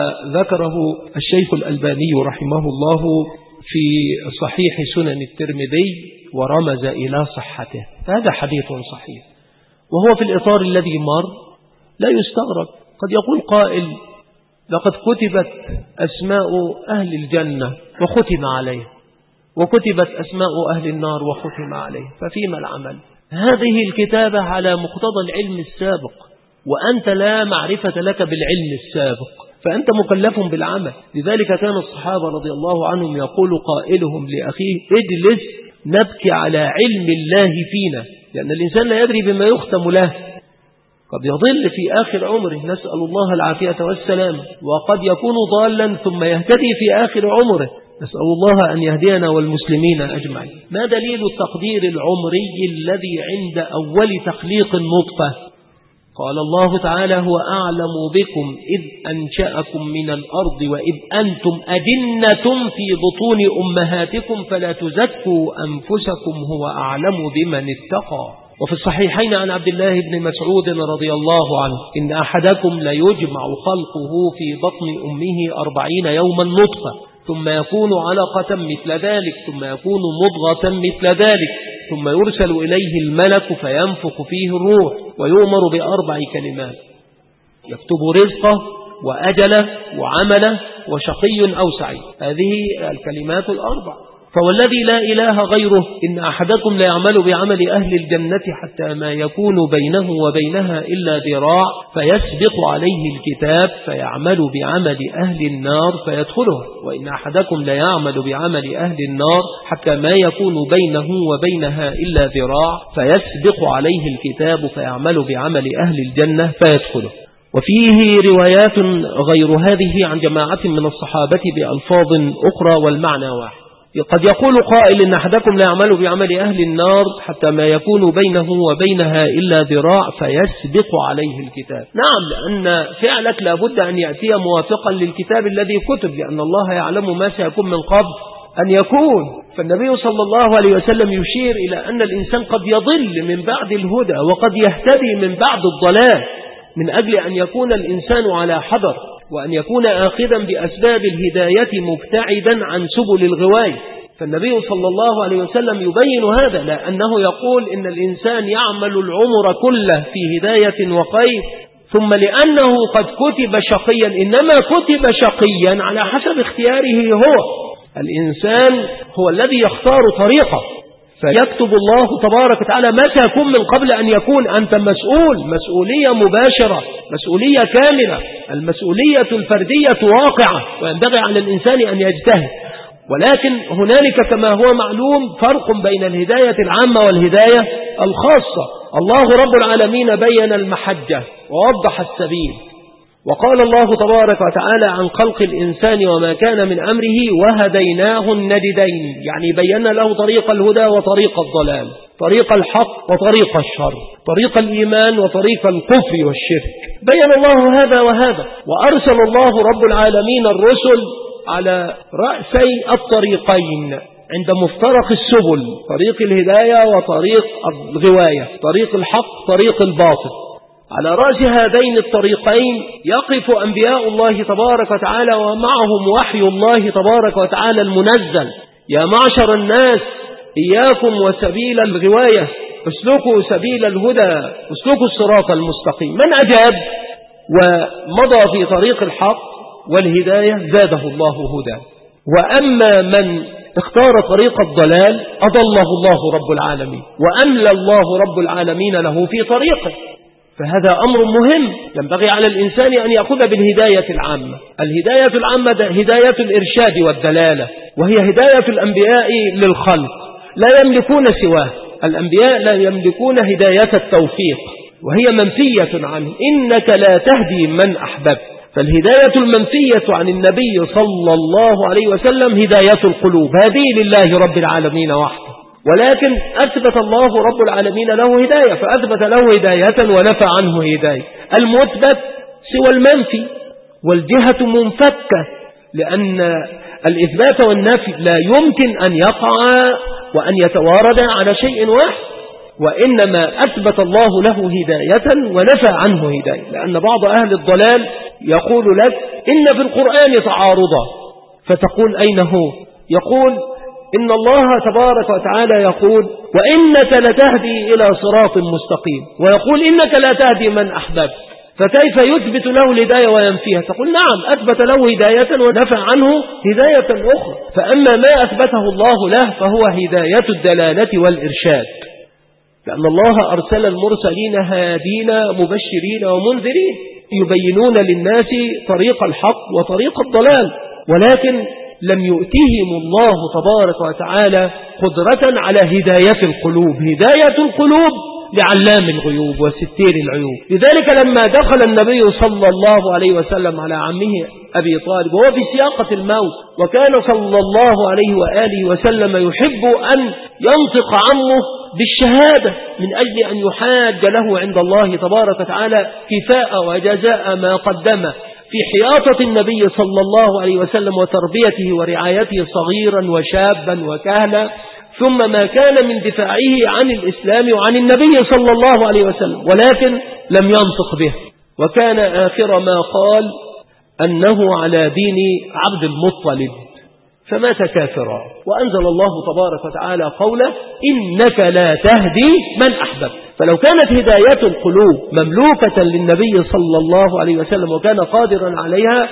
وذكره الشيخ الألباني رحمه الله في صحيح سنن الترمذي ورمز إلى صحته. هذا حديث صحيح وهو في الإطار الذي مر. لا يستغرب، قد يقول قائل لقد كتبت أسماء أهل الجنة وختم عليه، وكتبت أسماء أهل النار وختم عليه، ففيما العمل؟ هذه الكتابة على مقتضى العلم السابق، وأنت لا معرفة لك بالعلم السابق، فأنت مكلف بالعمل. لذلك كان الصحابة رضي الله عنهم يقول قائلهم لأخيه اجلس نبكي على علم الله فينا، لأن الإنسان لا يدري بما يختم له، قد يضل في آخر عمره، نسأل الله العافية والسلام، وقد يكون ضالا ثم يهتدي في آخر عمره، نسأل الله أن يهدينا والمسلمين أجمعين. ما دليل التقدير العمري الذي عند أول تخليق النطفة؟ قال الله تعالى هو أعلم بكم إذ أنشأكم من الأرض وإذ أنتم أجنة في بطون أمهاتكم فلا تزكوا أنفسكم هو أعلم بمن اتقى. وفي الصحيحين عن عبد الله بن مسعود رضي الله عنه إن أحدكم ليجمع خلقه في بطن أمه 40 يوما نطفة ثم يكون علقة مثل ذلك ثم يكون مضغة مثل ذلك ثم يرسل إليه الملك فينفخ فيه الروح ويؤمر ب4 كلمات يكتب رزقه وأجله وعمله وشقي أو سعيد. هذه الكلمات ال4. فوالذي لا إله غيره إن أحدكم لا يعمل بعمل أهل الجنة حتى ما يكون بينه وبينها إلا ذراع فيسبق عليه الكتاب فيعمل بعمل أهل النار فيدخله، وإن أحدكم لا يعمل بعمل أهل النار حتى ما يكون بينه وبينها إلا ذراع فيسبق عليه الكتاب فيعمل بعمل أهل الجنة فيدخله. وفيه روايات غير هذه عن جماعة من الصحابة بألفاظ أخرى والمعنى واحد. قد يقول قائل إن أحدكم لا يعمل بعمل أهل النار حتى ما يكون بينه وبينها إلا ذراع فيسبق عليه الكتاب. نعم، لأن فعلك لابد أن يأتي موافقا للكتاب الذي كتب، لأن الله يعلم ما سيكون من قبل أن يكون. فالنبي صلى الله عليه وسلم يشير إلى أن الإنسان قد يضل من بعد الهدى وقد يهتدي من بعد الضلال، من أجل أن يكون الإنسان على حذر وأن يكون آخذا بأسباب الهداية مبتعدا عن سبل الغواية. فالنبي صلى الله عليه وسلم يبين هذا، لأنه يقول إن الإنسان يعمل العمر كله في هداية وخير ثم لأنه قد كتب شقيا، إنما كتب شقيا على حسب اختياره هو. الإنسان هو الذي يختار طريقه، فيكتب الله تبارك وتعالى ما سيكون من قبل أن يكون. أنت مسؤولية مباشرة، مسؤولية كاملة، المسؤولية الفردية واقعة، وينبغي على الإنسان أن يجتهد. ولكن هنالك كما هو معلوم فرق بين الهداية العامة والهداية الخاصة. الله رب العالمين بين المحجة ووضح السبيل، وقال الله تبارك وتعالى عن خلق الإنسان وما كان من أمره وهديناه النجدين، يعني بينا له طريق الهدى وطريق الضلال، طريق الحق وطريق الشر، طريق الإيمان وطريق الكفر والشرك. بين الله هذا وهذا، وأرسل الله رب العالمين الرسل على رأسي الطريقين عند مفترق السبل، طريق الهداية وطريق الغواية، طريق الحق طريق الباطل. على رأس هذين الطريقين يقف أنبياء الله تبارك وتعالى ومعهم وحي الله تبارك وتعالى المنزل. يا معشر الناس إياكم وسبيل الغواية، اسلكوا سبيل الهدى، اسلكوا الصراط المستقيم. من أجاب ومضى في طريق الحق والهداية زاده الله هدى، وأما من اختار طريق الضلال أضله الله رب العالمين وأملى الله رب العالمين له في طريقه. فهذا أمر مهم، ينبغي على الإنسان أن يأخذ بالهداية العامة. الهداية العامة هداية الإرشاد والدلالة، وهي هداية الأنبياء للخلق لا يملكون سواه. الأنبياء لا يملكون هداية التوفيق، وهي منفية عنه. إنك لا تهدي من أحببت. فالهداية المنفية عن النبي صلى الله عليه وسلم هداية القلوب، هذه لله رب العالمين وحده. ولكن أثبت الله رب العالمين له هداية، فأثبت له هداية ونفى عنه هداية. المثبت سوى المنفي، والجهة منفكة، لأن الإثبات والنفي لا يمكن أن يقع وأن يتوارد على شيء واحد، وإنما أثبت الله له هداية ونفى عنه هداية. لأن بعض أهل الضلال يقول لك إن في القرآن تعارضا، فتقول أين هو؟ يقول إن الله تبارك وتعالى يقول وإنك لتهدي إلى صراط مستقيم، ويقول إنك لا تهدي من أحببت، فكيف يثبت له الهداية وينفيها؟ تقول نعم، أثبت له هداية ونفى عنه هداية أخرى. فأما ما أثبته الله له فهو هداية الدلالة والإرشاد، لأن الله أرسل المرسلين هادين مبشرين ومنذرين يبينون للناس طريق الحق وطريق الضلال، ولكن لم يؤتهم الله تبارك وتعالى قدرة على هداية القلوب. هداية القلوب لعلام الغيوب وستير العيوب. لذلك لما دخل النبي صلى الله عليه وسلم على عمه أبي طالب وهو في سياقة الموت، وكان صلى الله عليه وآله وسلم يحب أن ينطق عمه بالشهادة من أجل أن يحاج له عند الله تبارك وتعالى كفاء وجزاء ما قدم في حياطة النبي صلى الله عليه وسلم وتربيته ورعايته صغيرا وشابا وكهلا، ثم ما كان من دفاعه عن الإسلام وعن النبي صلى الله عليه وسلم، ولكن لم ينطق به. وكان آخر ما قال أنه على دين عبد المطلب، فمات كافرا. وأنزل الله تبارك وتعالى قوله إنك لا تهدي من أحببت. فلو كانت هداية القلوب مملوكة للنبي صلى الله عليه وسلم وكان قادرا عليها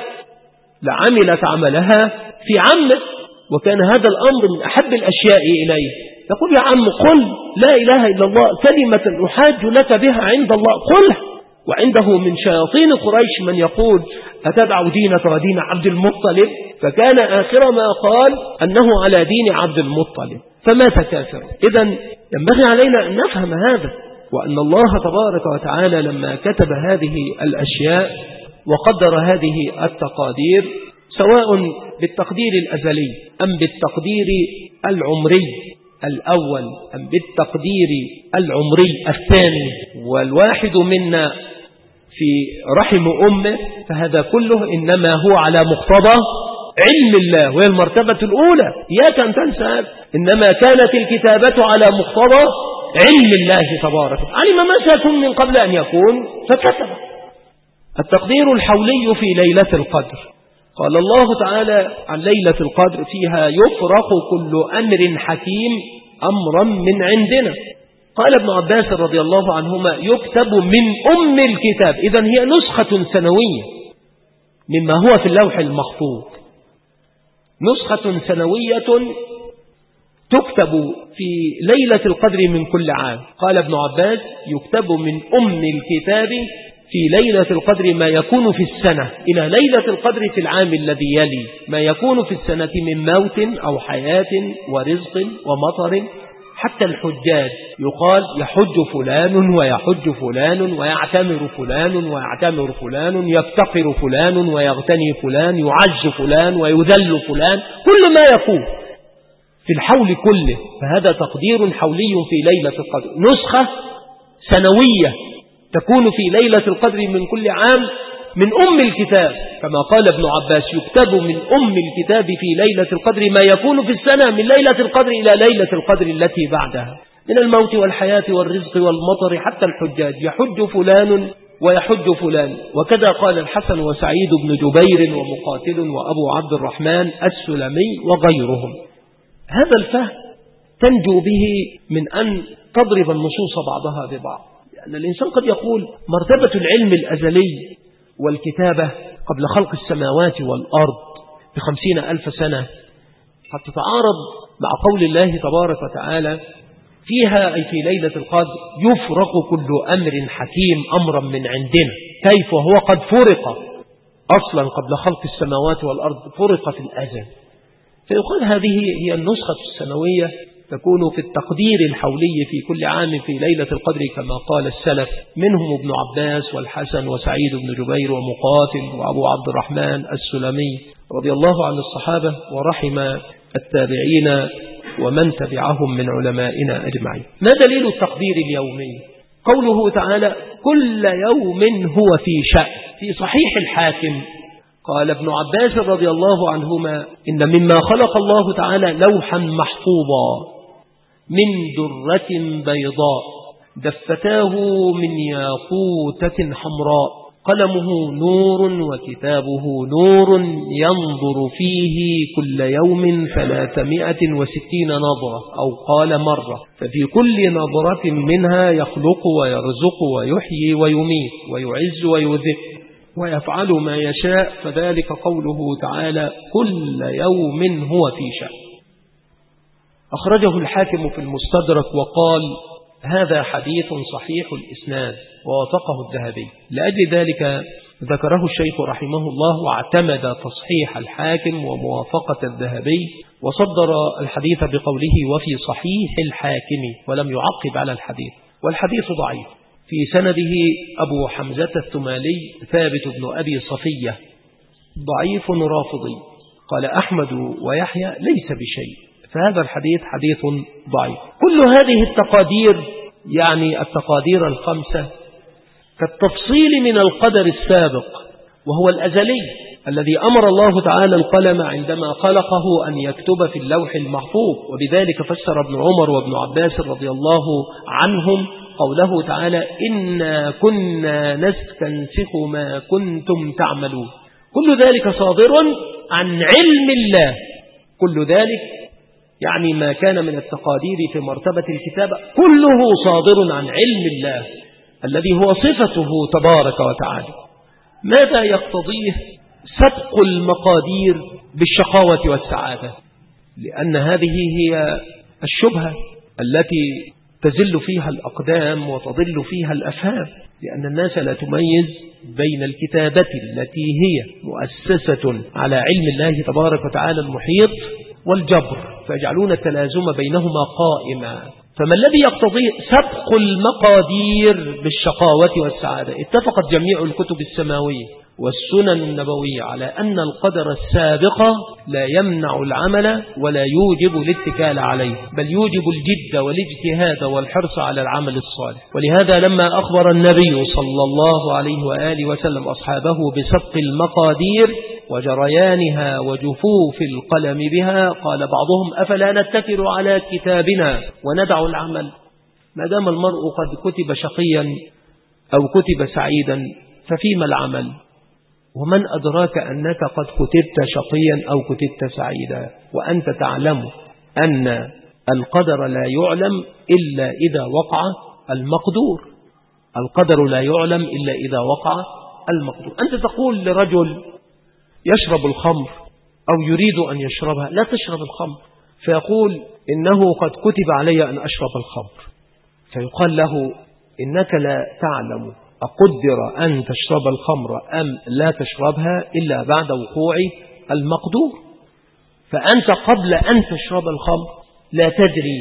لعملت عملها في عمه، وكان هذا الأمر من أحب الأشياء إليه. يقول يا عم قل لا إله إلا الله كلمة أحاج لك بها عند الله، قل. وعنده من شياطين قريش من يقول أتبع دينك ودين عبد المطلب، فكان آخر ما قال أنه على دين عبد المطلب، فمات كافرا. إذن ينبغي علينا أن نفهم هذا، وأن الله تبارك وتعالى لما كتب هذه الأشياء وقدر هذه التقادير سواء بالتقدير الأزلي أم بالتقدير العمري الأول أم بالتقدير العمري الثاني، والواحد منا في رحم أمه، فهذا كله إنما هو على مقتضى علم الله، وهي المرتبة الأولى. إياك أن تنسى، إنما كانت الكتابة على مقتضى علم الله تبارك، علم ما سيكون من قبل أن يكون فكتب. التقدير الحولي في ليلة القدر، قال الله تعالى عن ليلة القدر فيها يفرق كل أمر حكيم أمرا من عندنا. قال ابن عباس رضي الله عنهما يكتب من أم الكتاب، إذن هي نسخة سنوية مما هو في اللوح المخطوط، نسخة سنوية تكتب في ليلة القدر من كل عام. قال ابن عباس يكتب من أم الكتاب في ليلة القدر ما يكون في السنة إلى ليلة القدر في العام الذي يلي، ما يكون في السنة من موت أو حياة ورزق ومطر. حتى الحجاج يقال يحج فلان ويحج فلان ويعتمر فلان ويعتمر فلان، يفتقر فلان ويغتني فلان، يعز فلان ويذل فلان، كل ما يكون في الحول كله، فهذا تقدير حولي في ليلة القدر. نسخة سنوية تكون في ليلة القدر من كل عام من أم الكتاب، كما قال ابن عباس يكتب من أم الكتاب في ليلة القدر ما يكون في السنة من ليلة القدر إلى ليلة القدر التي بعدها، من الموت والحياة والرزق والمطر. حتى الحجاج يحج فلان ويحج فلان. وكذا قال الحسن وسعيد بن جبير ومقاتل وأبو عبد الرحمن السلمي وغيرهم. هذا الفهم تنجو به من أن تضرب النصوص بعضها ببعض، لأن الإنسان قد يقول مرتبة العلم الأزلي والكتابة قبل خلق السماوات والأرض ب50,000 سنة قد تتعارض مع قول الله تبارك وتعالى فيها أي في ليلة القدر يفرق كل أمر حكيم أمرا من عندنا. كيف وهو قد فرق أصلا قبل خلق السماوات والأرض، فرق في الأزل. فيقال هذه هي النسخة السنوية تكون في التقدير الحولي في كل عام في ليلة القدر كما قال السلف، منهم ابن عباس والحسن وسعيد بن جبير ومقاتل وأبو عبد الرحمن السلمي رضي الله عن الصحابة ورحم التابعين ومن تبعهم من علمائنا أجمعين. ما دليل التقدير اليومي؟ قوله تعالى كل يوم هو في شأن. في صحيح الحاكم قال ابن عباس رضي الله عنهما إن مما خلق الله تعالى لوحا محفوظا من درة بيضاء دفتاه من ياقوتة حمراء قلمه نور وكتابه نور ينظر فيه كل يوم 360 نظرة أو قال مرة، ففي كل نظرة منها يخلق ويرزق ويحيي ويميت ويعز ويذل ويفعل ما يشاء، فذلك قوله تعالى كل يوم هو في شأن. أخرجه الحاكم في المستدرك وقال هذا حديث صحيح الإسناد ووافقه الذهبي. لأجل ذلك ذكره الشيخ رحمه الله واعتمد تصحيح الحاكم وموافقة الذهبي وصدر الحديث بقوله وفي صحيح الحاكم ولم يعقب على الحديث، والحديث ضعيف. في سنده أبو حمزة الثمالي ثابت بن أبي صفية ضعيف رافضي، قال أحمد ويحيى ليس بشيء، فهذا الحديث حديث ضعيف. كل هذه التقادير يعني التقادير الخمسة كالتفصيل من القدر السابق وهو الأزلي الذي أمر الله تعالى القلم عندما خلقه أن يكتب في اللوح المحفوظ، وبذلك فسر ابن عمر وابن عباس رضي الله عنهم قوله تعالى إنا كنا نستنسخ ما كنتم تعملون. كل ذلك صادر عن علم الله، كل ذلك يعني ما كان من التقادير في مرتبة الكتابة كله صادر عن علم الله الذي هو صفته تبارك وتعالى. ماذا يقتضيه سبق المقادير بالشقاوة والسعادة؟ لأن هذه هي الشبهة التي تزل فيها الأقدام وتضل فيها الأفهام، لأن الناس لا تميز بين الكتابة التي هي مؤسسة على علم الله تبارك وتعالى المحيط والجبر، فيجعلون التلازم بينهما قائما. فما الذي يقتضي سبق المقادير بالشقاوة والسعادة؟ اتفقت جميع الكتب السماوية والسنن النبوية على أن القدر السابق لا يمنع العمل ولا يوجب الاتكال عليه، بل يوجب الجد والاجتهاد والحرص على العمل الصالح. ولهذا لما أخبر النبي صلى الله عليه وآله وسلم أصحابه بسبق المقادير وجريانها وجفوف القلم بها قال بعضهم أفلا نتكل على كتابنا وندع العمل؟ ما دام المرء قد كتب شقيا أو كتب سعيدا ففيما العمل؟ ومن أدراك أنك قد كتبت شقيا أو كتبت سعيدا وأنت تعلم أن القدر لا يعلم إلا إذا وقع المقدور. القدر لا يعلم إلا إذا وقع المقدور. أنت تقول لرجل يشرب الخمر أو يريد أن يشربها لا تشرب الخمر، فيقول إنه قد كتب علي أن أشرب الخمر، فيقال له إنك لا تعلم أقدر أن تشرب الخمر أم لا تشربها إلا بعد وقوع المقدور. فأنت قبل أن تشرب الخمر لا تدري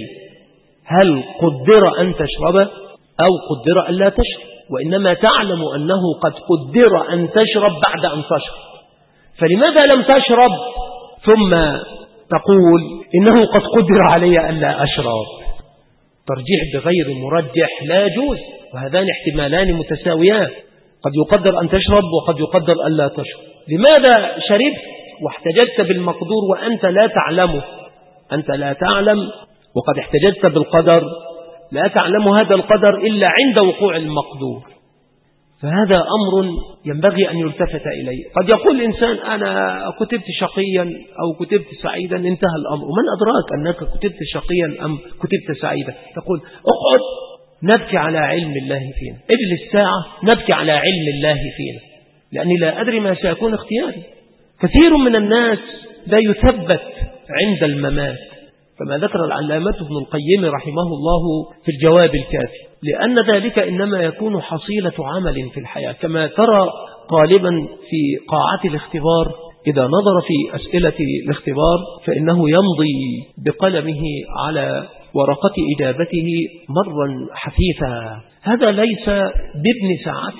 هل قدر أن تشرب أو قدر أن لا تشرب، وإنما تعلم أنه قد قدر أن تشرب بعد أن تشرب. فلماذا لم تشرب ثم تقول إنه قد قدر علي أن لا أشرب؟ ترجيح بغير مرجح لا يجوز، وهذان احتمالان متساويان، قد يقدر أن تشرب وقد يقدر أن لا تشرب. لماذا شربت واحتججت بالمقدور وأنت لا تعلمه؟ أنت لا تعلم وقد احتججت بالقدر، لا تعلم هذا القدر إلا عند وقوع المقدور. فهذا أمر ينبغي أن يلتفت إليه. قد يقول الإنسان أنا كتبت شقيا أو كتبت سعيدا انتهى الأمر، ومن أدراك أنك كتبت شقيا أم كتبت سعيدا؟ تقول اقعد نبكي على علم الله فينا، اجلس ساعة نبكي على علم الله فينا، لأني لا أدري ما سيكون اختياري. كثير من الناس لا يثبت عند الممات، كما ذكر العلامة ابن القيم رحمه الله في الجواب الكافي، لأن ذلك إنما يكون حصيلة عمل في الحياة. كما ترى غالبا في قاعات الاختبار إذا نظر في أسئلة الاختبار فإنه يمضي بقلمه على ورقة إجابته مرا حثيثا. هذا ليس بابن ساعته،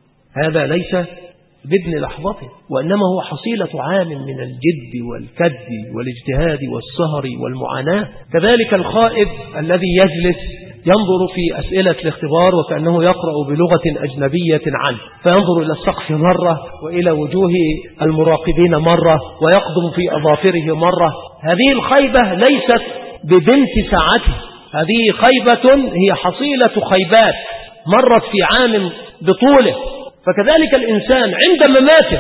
هذا ليس بابن لحظته، وإنما هو حصيلة عام من الجد والكد والاجتهاد والسهر والمعاناة. كذلك الخائب الذي يجلس ينظر في أسئلة الاختبار وكأنه يقرأ بلغة أجنبية عنه، فينظر إلى السقف مرة وإلى وجوه المراقبين مرة ويقدم في أظافره مرة. هذه الخيبة ليست ببنت ساعته، هذه خيبة هي حصيلة خيبات مرت في عام بطوله. فكذلك الإنسان عند مماته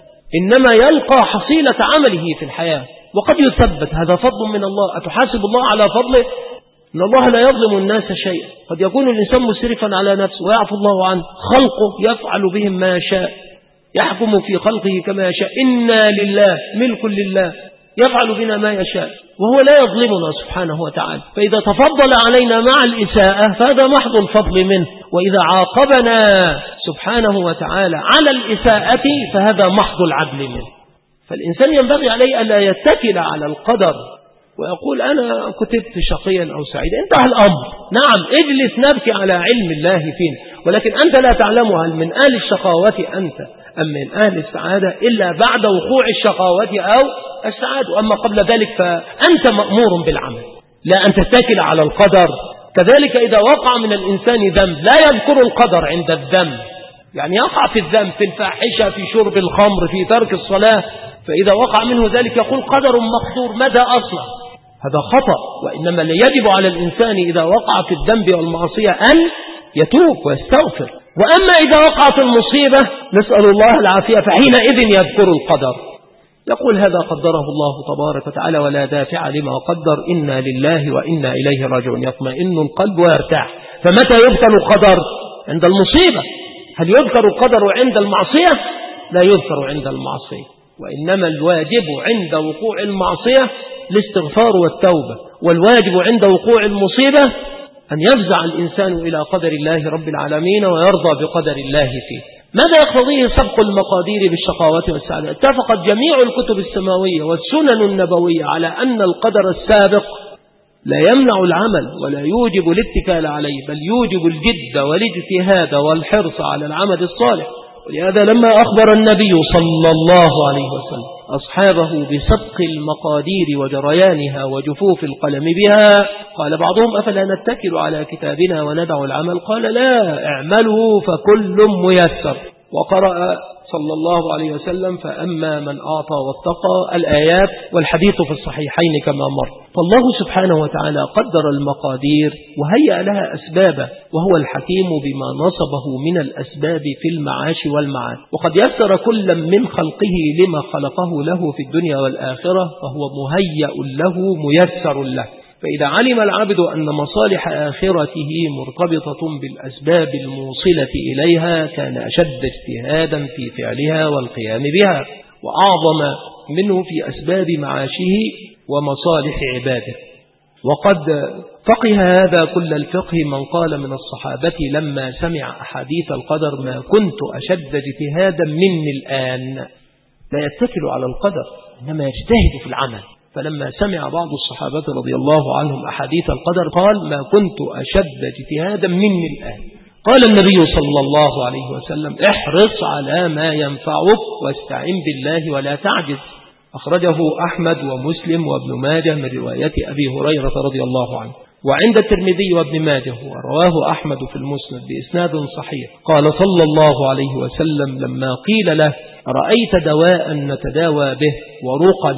إنما يلقى حصيلة عمله في الحياة، وقد يثبت. هذا فضل من الله. أتحاسب الله على فضله؟ إن الله لا يظلم الناس شيئا. قد يكون الإنسان مسرفا على نفسه ويعفو الله عنه. خلقه يفعل بهم ما يشاء، يحكم في خلقه كما يشاء. إنا لله، ملك لله، يفعل بنا ما يشاء، وهو لا يظلمنا سبحانه وتعالى. فإذا تفضل علينا مع الإساءة فهذا محض الفضل منه، وإذا عاقبنا سبحانه وتعالى على الإساءة فهذا محض العدل منه. فالإنسان ينبغي عليه ألا يتكل على القدر ويقول أنا كتبت شقيا أو سعيدا. انتهى الأمر. نعم، اجلس نبكي على علم الله فينا، ولكن أنت لا تعلم هل من أهل الشقاوة أنت أم من أهل السعادة إلا بعد وقوع الشقاوة أو السعادة. أما قبل ذلك فأنت مأمور بالعمل، لا أن تتكل على القدر. كذلك إذا وقع من الإنسان ذنب لا يذكر القدر عند الذنب، يعني يقع في الذنب، في الفاحشة، في شرب الخمر، في ترك الصلاة، فإذا وقع منه ذلك يقول قدر مقدور، ماذا أصنع؟ هذا خطأ. وإنما يجب على الإنسان إذا وقع في الذنب والمعصية أن يتوب ويستغفر. وأما إذا وقعت المصيبة نسأل الله العافية فحينئذ يذكر القدر، يقول هذا قدره الله تبارك وتعالى ولا دافع لما قدر، إنا لله وإنا إليه راجعون. يطمئن القلب ويرتاح. فمتى يذكر القدر؟ عند المصيبة. هل يذكر القدر عند المعصية؟ لا يذكر عند المعصية، وإنما الواجب عند وقوع المعصية الاستغفار والتوبة، والواجب عند وقوع المصيبة أن يفزع الإنسان إلى قدر الله رب العالمين ويرضى بقدر الله فيه. ماذا يقتضيه سبق المقادير بالشقاوة والسعادة؟ اتفقت جميع الكتب السماوية والسنن النبوية على أن القدر السابق لا يمنع العمل ولا يوجب الاتكال عليه، بل يوجب الجد والاجتهاد والحرص على العمل الصالح. ولهذا لما أخبر النبي صلى الله عليه وسلم أصحابه بسبق المقادير وجريانها وجفوف القلم بها، قال بعضهم أفلا نتكل على كتابنا وندع العمل؟ قال لا، اعملوا فكل ميسر. وقرأ صلى الله عليه وسلم فأما من أعطى واتقى الآيات، والحديث في الصحيحين كما مر. فالله سبحانه وتعالى قدر المقادير وهيأ لها أسبابا، وهو الحكيم بما نصبه من الأسباب في المعاش والمعاد، وقد يسر كل من خلقه لما خلقه له في الدنيا والآخرة، فهو مهيأ له ميسر له. فإذا علم العبد أن مصالح آخرته مرتبطة بالأسباب الموصلة إليها كان أشد اجتهادا في فعلها والقيام بها، وأعظم منه في أسباب معاشه ومصالح عباده. وقد فقه هذا كل الفقه من قال من الصحابة لما سمع أحاديث القدر ما كنت أشد اجتهادا مني الآن. لا يتكل على القدر، إنما يجتهد في العمل. فلما سمع بعض الصحابة رضي الله عنهم أحاديث القدر قال ما كنت أشد اجتهادا مني الآن. قال النبي صلى الله عليه وسلم احرص على ما ينفعك واستعن بالله ولا تعجز. أخرجه أحمد ومسلم وابن ماجه من رواية أبي هريرة رضي الله عنه، وعند الترمذي وابن ماجه، ورواه أحمد في المسند بإسناد صحيح. قال صلى الله عليه وسلم لما قيل له رأيت دواء نتداوى به ورقا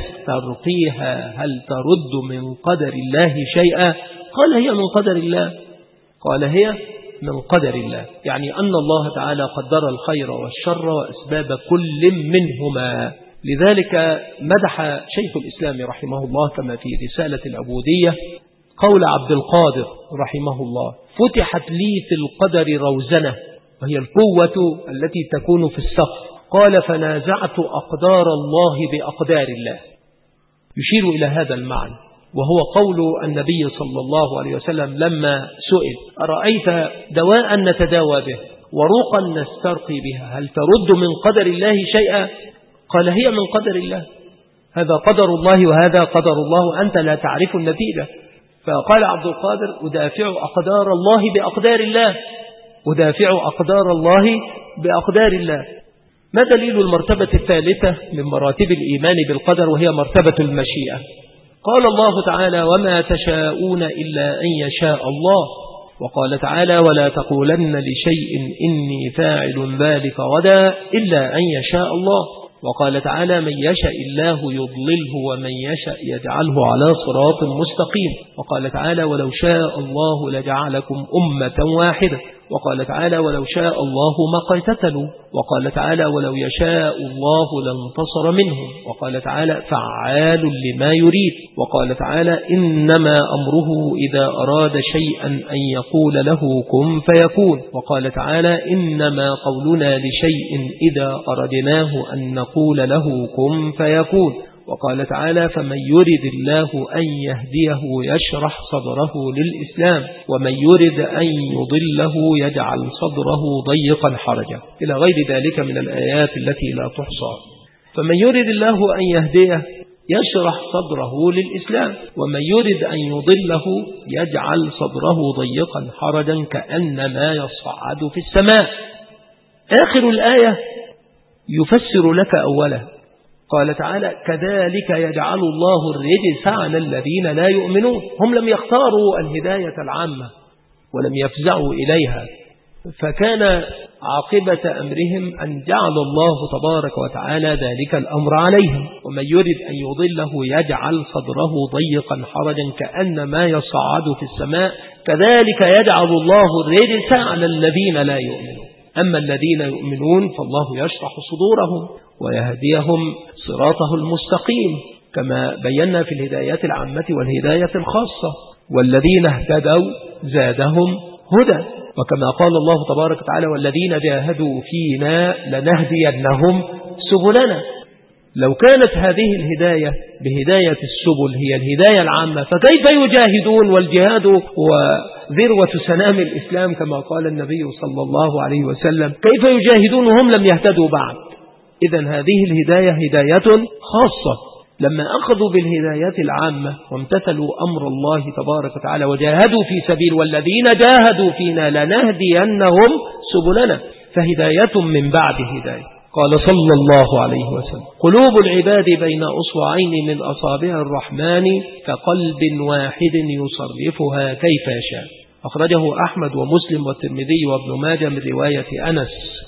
نسترقيها هل ترد من قدر الله شيئا؟ قال هي من قدر الله. قال هي من قدر الله، يعني أن الله تعالى قدر الخير والشر وأسباب كل منهما. لذلك مدح شيخ الإسلام رحمه الله كما في رسالة العبودية قول عبد القادر رحمه الله فتحت لي في القدر روزنة، وهي القوة التي تكون في السقف. قال فنازعت أقدار الله بأقدار الله، يشير إلى هذا المعنى، وهو قول النبي صلى الله عليه وسلم لما سئل أرأيت دواء نتداوى به ورقا نسترقي بها هل ترد من قدر الله شيئا؟ قال هي من قدر الله، هذا قدر الله وهذا قدر الله وأنت لا تعرف النتيجة. فقال عبد القادر أدافع أقدار الله بأقدار الله، أدافع أقدار الله بأقدار الله. ما دليل المرتبة الثالثة من مراتب الإيمان بالقدر وهي مرتبة المشيئة؟ قال الله تعالى وما تشاءون إلا أن يشاء الله. وقال تعالى ولا تقولن لشيء إني فاعل ذلك غدا إلا أن يشاء الله. وقال تعالى من يشاء الله يضلله ومن يشاء يجعله على صراط مستقيم. وقال تعالى ولو شاء الله لجعلكم أمة واحدة. وقال تعالى ولو شاء الله ما قتتلوا. وقال تعالى ولو يشاء الله لانتصر منهم. وقال تعالى فعال لما يريد. وقال تعالى إنما أمره إذا أراد شيئا أن يقول له كن فيكون. وقال تعالى إنما قولنا لشيء إذا أردناه أن نقول له كن فيكون. وقال تعالى فمن يرد الله أن يهديه يشرح صدره للإسلام ومن يرد أن يضله يجعل صدره ضيقا حرجا إلى غير ذلك من الآيات التي لا تحصى. فمن يرد الله أن يهديه يشرح صدره للإسلام ومن يرد أن يضله يجعل صدره ضيقا حرجا كأنما يصعد في السماء. آخر الآية يفسر لك أوله. قال تعالى كذلك يجعل الله الرجس على الذين لا يؤمنون. هم لم يختاروا الهداية العامة ولم يفزعوا إليها، فكان عاقبة أمرهم أن جعل الله تبارك وتعالى ذلك الأمر عليهم. ومن يرد أن يضله يجعل صدره ضيقا حرجا كأنما يصعد في السماء كذلك يجعل الله الرجس على الذين لا يؤمنون. أما الذين يؤمنون فالله يشرح صدورهم ويهديهم صراطه المستقيم كما بينا في الهدايات العامة والهداية الخاصة. والذين اهتدوا زادهم هدى. وكما قال الله تبارك وتعالى والذين جاهدوا فينا لنهدينهم سبلنا. لو كانت هذه الهداية بهداية السبل هي الهداية العامة فكيف يجاهدون والجهاد وذروة سنام الإسلام كما قال النبي صلى الله عليه وسلم كيف يجاهدون وهم لم يهتدوا بعد؟ إذن هذه الهداية هداية خاصة. لما أخذوا بالهدايات العامة وامتثلوا أمر الله تبارك وتعالى وجاهدوا في سبيل والذين جاهدوا فينا لنهدينهم سبلنا فهداية من بعد هداية. قال صلى الله عليه وسلم قلوب العباد بين أصبعين من أصابع الرحمن كقلب واحد يصرفها كيف يشاء. أخرجه أحمد ومسلم والترمذي وابن ماجه من رواية أنس.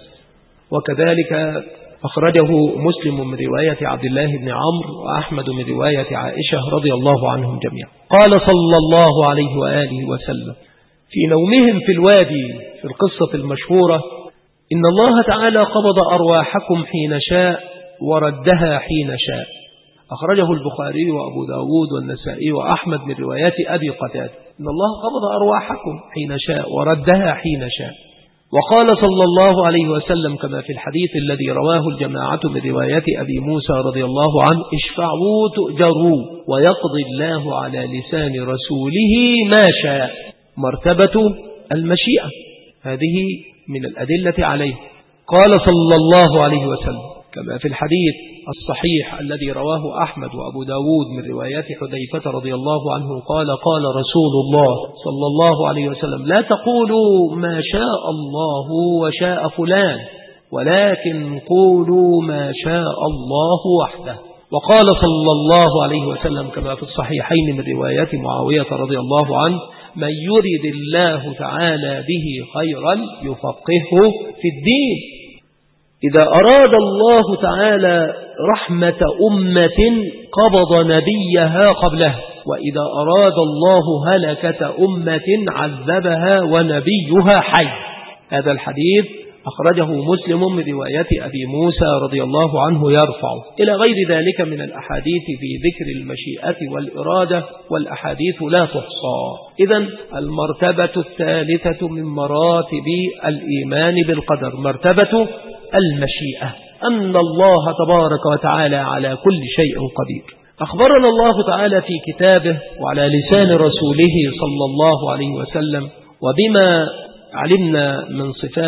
وكذلك أخرجه مسلم من رواية عبد الله بن عمرو وأحمد من رواية عائشة رضي الله عنهم جميعا. قال صلى الله عليه وآله وسلم في نومهم في الوادي في القصة المشهورة إن الله تعالى قبض أرواحكم حين شاء وردها حين شاء. أخرجه البخاري وأبو داود والنسائي وأحمد من روايات أبي قتادة إن الله قبض أرواحكم حين شاء وردها حين شاء. وقال صلى الله عليه وسلم كما في الحديث الذي رواه الجماعة من رواية أبي موسى رضي الله عنه اشفعوا تؤجروا ويقضي الله على لسان رسوله ما شاء. مرتبة المشيئة هذه من الأدلة عليه. قال صلى الله عليه وسلم كما في الحديث الصحيح الذي رواه أحمد وأبو داود من روايات حذيفة رضي الله عنه قال قال رسول الله صلى الله عليه وسلم لا تقولوا ما شاء الله وشاء فلان ولكن قولوا ما شاء الله وحده. وقال صلى الله عليه وسلم كما في الصحيحين من روايات معاوية رضي الله عنه من يرد الله تعالى به خيرا يفقهه في الدين. إذا أراد الله تعالى رحمة أمة قبض نبيها قبله وإذا أراد الله هلكة أمة عذبها ونبيها حي. هذا الحديث أخرجه مسلم من رواية أبي موسى رضي الله عنه يرفع إلى غير ذلك من الأحاديث في ذكر المشيئة والإرادة والأحاديث لا تحصى. إذن المرتبة الثالثة من مراتب الإيمان بالقدر مرتبة المشيئة أن الله تبارك وتعالى على كل شيء قدير. أخبرنا الله تعالى في كتابه وعلى لسان رسوله صلى الله عليه وسلم وبما علمنا من صفاته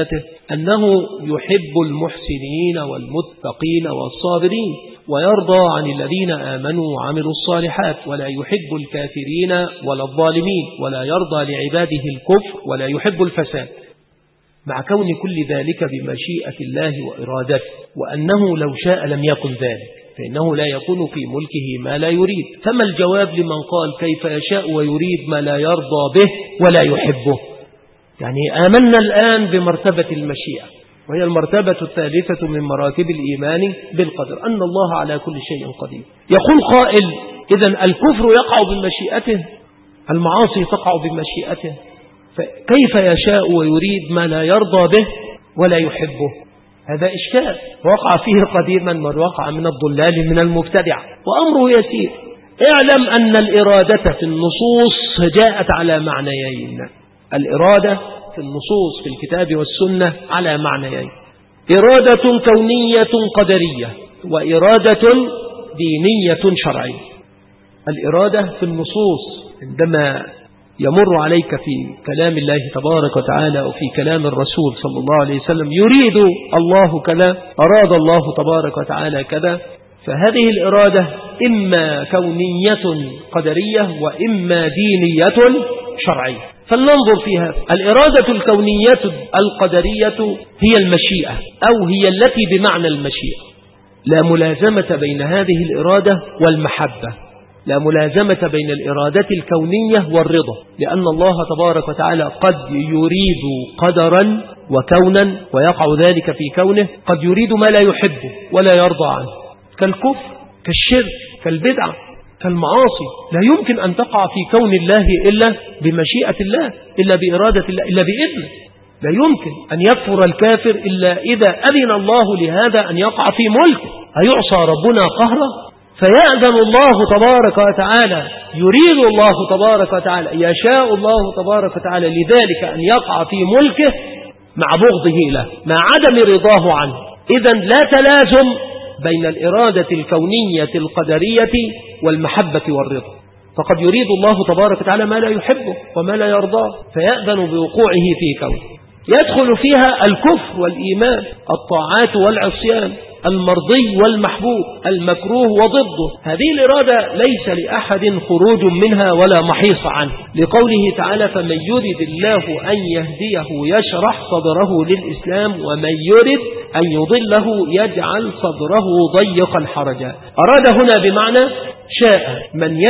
أنه يحب المحسنين والمتقين والصابرين، ويرضى عن الذين آمنوا وعملوا الصالحات، ولا يحب الكافرين ولا الظالمين، ولا يرضى لعباده الكفر ولا يحب الفساد، مع كون كل ذلك بمشيئة الله وإرادته، وأنه لو شاء لم يكن ذلك، فإنه لا يكون في ملكه ما لا يريد. فما الجواب لمن قال كيف يشاء ويريد ما لا يرضى به ولا يحبه؟ يعني آمنا الآن بمرتبة المشيئة، وهي المرتبة الثالثة من مراتب الإيمان بالقدر، أن الله على كل شيء قدير. يقول قائل إذن الكفر يقع بمشيئته، المعاصي تقع بمشيئته، فكيف يشاء ويريد ما لا يرضى به ولا يحبه؟ هذا إشكال وقع فيه قديما من وقع من الضلال من المبتدع، وأمره يسير. اعلم أن الإرادة في النصوص جاءت على معنيين. الإرادة في النصوص في الكتاب والسنة على معنيين: إرادة كونية قدرية، وإرادة دينية شرعية. الإرادة في النصوص عندما يمر عليك في كلام الله تبارك وتعالى وفي كلام الرسول صلى الله عليه وسلم يريد الله كذا، أراد الله تبارك وتعالى كذا، فهذه الإرادة إما كونية قدرية وإما دينية شرعية. فلننظر فيها. الإرادة الكونية القدرية هي المشيئة، أو هي التي بمعنى المشيئة، لا ملازمة بين هذه الإرادة والمحبة، لا ملازمة بين الإرادة الكونية والرضا، لأن الله تبارك وتعالى قد يريد قدرا وكونا ويقع ذلك في كونه، قد يريد ما لا يحبه ولا يرضى عنه، كالكفر كالشرك كالبدعة كالمعاصي. لا يمكن أن تقع في كون الله إلا بمشيئة الله، إلا بإرادة الله، إلا بإذنه. لا يمكن أن يكفر الكافر إلا إذا أذن الله لهذا أن يقع في ملكه. أيعصى ربنا قهرا؟ فيأذن الله تبارك وتعالى، يريد الله تبارك وتعالى، يشاء الله تبارك وتعالى لذلك أن يقع في ملكه مع بغضه له، مع عدم رضاه عنه. إذن لا تلازم بين الإرادة الكونية القدرية والمحبة والرضا، فقد يريد الله تبارك وتعالى ما لا يحبه وما لا يرضاه، فيأذن بوقوعه في كونه. يدخل فيها الكفر والإيمان، الطاعات والعصيان، المرضي والمحبوب، المكروه وضده. هذه الإرادة ليس لأحد خروج منها ولا محيص عنه، لقوله تعالى: فمن يرد الله أن يهديه يشرح صدره للإسلام ومن يرد أن يضله يجعل صدره ضيقا حرجا. أراد هنا بمعنى شاء،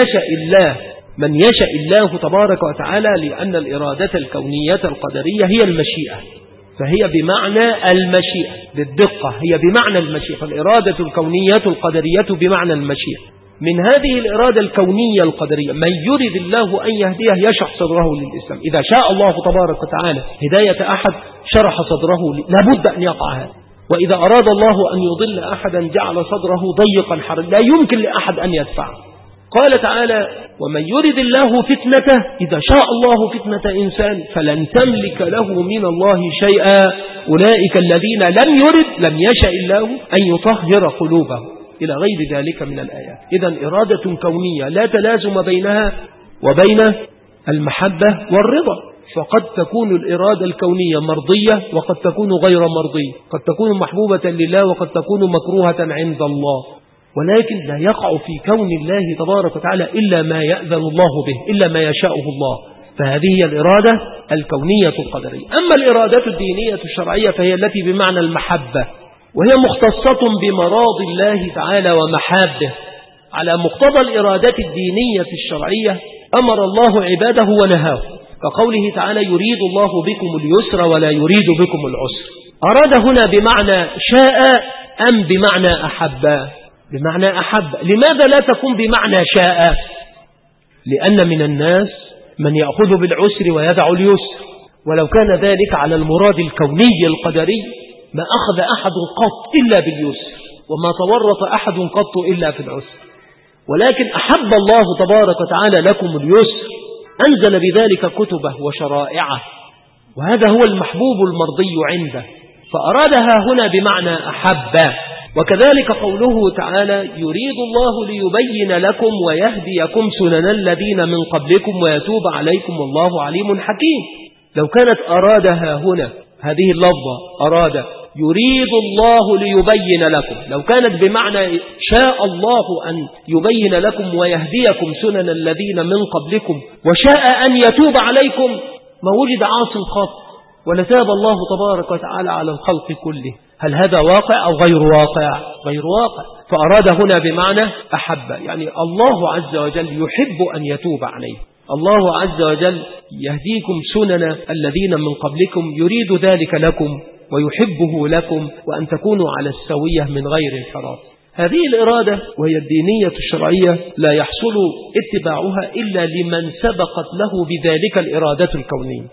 من يشاء الله تبارك وتعالى، لأن الإرادة الكونية القدرية هي المشيئة، فهي بمعنى المشيئة بالدقة، هي بمعنى المشيئة. فالإرادة الكونية القدرية بمعنى المشيئة. من هذه الإرادة الكونية القدرية من يرد الله أن يهديه يشرح صدره للإسلام. إذا شاء الله تبارك وتعالى هداية أحد شرح صدره، لابد أن يقع هذا. وإذا أراد الله أن يضل أحدا جعل صدره ضيقا حرجا، لا يمكن لأحد أن يدفعه. قال تعالى: ومن يرد الله فتنته، إذا شاء الله فتنة إنسان فلن تملك له من الله شيئا، أولئك الذين لم يشاء الله أن يطهر قلوبهم، إلى غير ذلك من الآيات. إذن إرادة كونية لا تلازم بينها وبين المحبة والرضا، فقد تكون الإرادة الكونية مرضية وقد تكون غير مرضية، قد تكون محبوبة لله وقد تكون مكروهة عند الله، ولكن لا يقع في كون الله تبارك وتعالى إلا ما يأذن الله به، إلا ما يشاءه الله. فهذه هي الإرادة الكونية القدرية. أما الإرادة الدينية الشرعية فهي التي بمعنى المحبة، وهي مختصة بمراض الله تعالى ومحابه. على مقتضى الإرادة الدينية الشرعية أمر الله عباده ونهاه، كقوله تعالى: يريد الله بكم اليسر ولا يريد بكم العسر. أراد هنا بمعنى شاء أم بمعنى أحب؟ بمعنى أحب. لماذا لا تكون بمعنى شاء؟ لأن من الناس من يأخذ بالعسر ويدع اليسر، ولو كان ذلك على المراد الكوني القدري ما أخذ أحد قط إلا باليسر، وما تورط أحد قط إلا في العسر. ولكن أحب الله تبارك وتعالى لكم اليسر، أنزل بذلك كتبه وشرائعه، وهذا هو المحبوب المرضي عنده، فأرادها هنا بمعنى أحب. وكذلك قوله تعالى: يريد الله ليبين لكم ويهديكم سنن الذين من قبلكم ويتوب عليكم والله عليم حكيم. لو كانت أرادها هنا هذه اللفظة أراد يريد الله ليبين لكم، لو كانت بمعنى شاء الله أن يبين لكم ويهديكم سنن الذين من قبلكم وشاء أن يتوب عليكم ما وجد عاص خاص ولتاب الله تبارك وتعالى على الخلق كله. هل هذا واقع أو غير واقع؟ غير واقع. فأراد هنا بمعنى أحب، يعني الله عز وجل يحب أن يتوب عليه، الله عز وجل يهديكم سنن الذين من قبلكم يريد ذلك لكم ويحبه لكم وأن تكونوا على السوية من غير انحراف. هذه الإرادة وهي الدينية الشرعية لا يحصل اتباعها إلا لمن سبقت له بذلك الإرادة الكونية،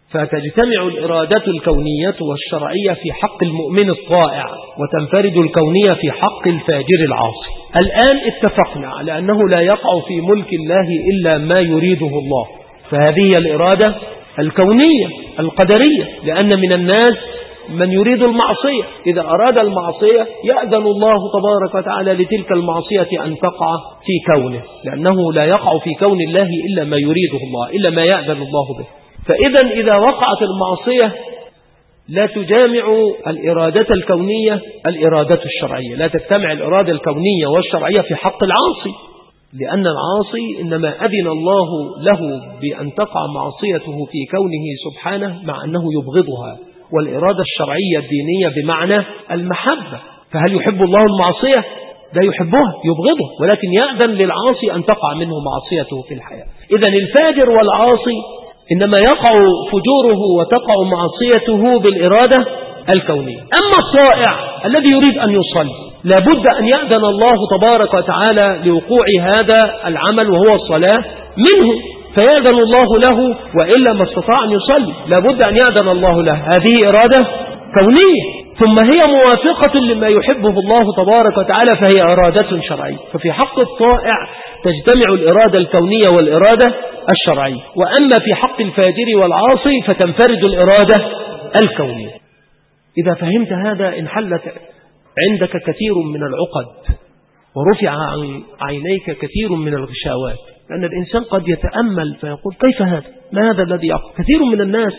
فتجتمع الإرادة الكونية والشرعية في حق المؤمن الطائع وتنفرد الكونية في حق الفاجر العاصي. الآن اتفقنا على أنه لا يقع في ملك الله إلا ما يريده الله، فهذه الإرادة الكونية القدرية، لأن من الناس من يريد المعصية، إذا أراد المعصية يأذن الله تبارك وتعالى لتلك المعصية أن تقع في كونه، لأنه لا يقع في كون الله إلا ما يريده الله، إلا ما يأذن الله به. فإذا إذا وقعت المعصية لا تجامع الإرادة الكونية الإرادة الشرعية، لا تجتمع الإرادة الكونية والشرعية في حق العاصي، لأن العاصي إنما أذن الله له بأن تقع معصيته في كونه سبحانه مع أنه يبغضها، والإرادة الشرعية الدينية بمعنى المحبة. فهل يحب الله المعصية؟ لا يحبها، يبغضها، ولكن يأذن للعاصي أن تقع منه معصيته في الحياة. إذن الفاجر والعاصي إنما يقع فجوره وتقع معصيته بالإرادة الكونية. أما الطائع الذي يريد أن يصلي لابد أن يأذن الله تبارك وتعالى لوقوع هذا العمل وهو الصلاة منه، فيأذن الله له، وإلا ما استطاع أن يصلي لابد أن يأذن الله له. هذه إرادة كونية، ثم هي موافقة لما يحبه الله تبارك وتعالى، فهي إرادة شرعية. ففي حق الطائع تجتمع الإرادة الكونية والإرادة الشرعية، وأما في حق الفاجر والعاصي فتنفرد الإرادة الكونية. إذا فهمت هذا انحلت عندك كثير من العقد ورفع عن عينيك كثير من الغشاوات، لأن الإنسان قد يتأمل فيقول كيف هذا؟ ما هذا الذي يقع؟ كثير من الناس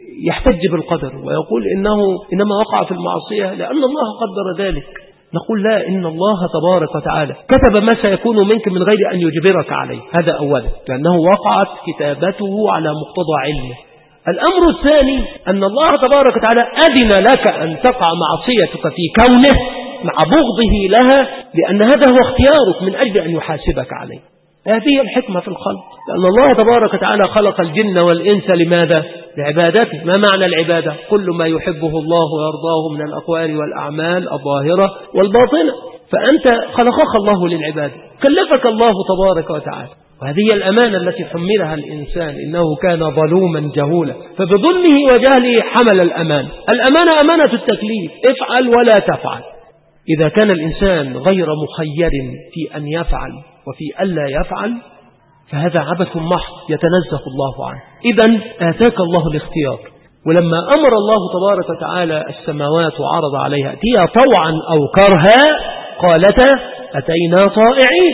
يحتج بالقدر ويقول إنما وقع في المعصية لأن الله قدر ذلك. نقول لا، إن الله تبارك وتعالى كتب ما سيكون منك من غير أن يجبرك عليه، هذا أولا، لأنه وقعت كتابته على مقتضى علمه. الأمر الثاني أن الله تبارك وتعالى أذن لك أن تقع معصيتك في كونه مع بغضه لها، لأن هذا هو اختيارك من أجل أن يحاسبك عليه. هذه الحكمة في الخلق، لأن الله تبارك وتعالى خلق الجن والإنس لماذا؟ لعبادته. ما معنى العبادة؟ كل ما يحبه الله ويرضاه من الأقوال والأعمال الظاهرة والباطنة. فأنت خلقك الله للعبادة، كلفك الله تبارك وتعالى، وهذه الأمانة التي حملها الإنسان، إنه كان ظلوما جهولا، فبظلمه وجهله حمل الأمانة. الأمانة أمانة التكليف، افعل ولا تفعل. إذا كان الإنسان غير مخير في أن يفعل وفي ألا يفعل فهذا عبث محض يتنزه الله عنه. إذن آتاك الله الاختيار، ولما أمر الله تبارك وتعالى السماوات وعرض عليها أتيها طوعا أو كرها قالتا أتينا طائعين،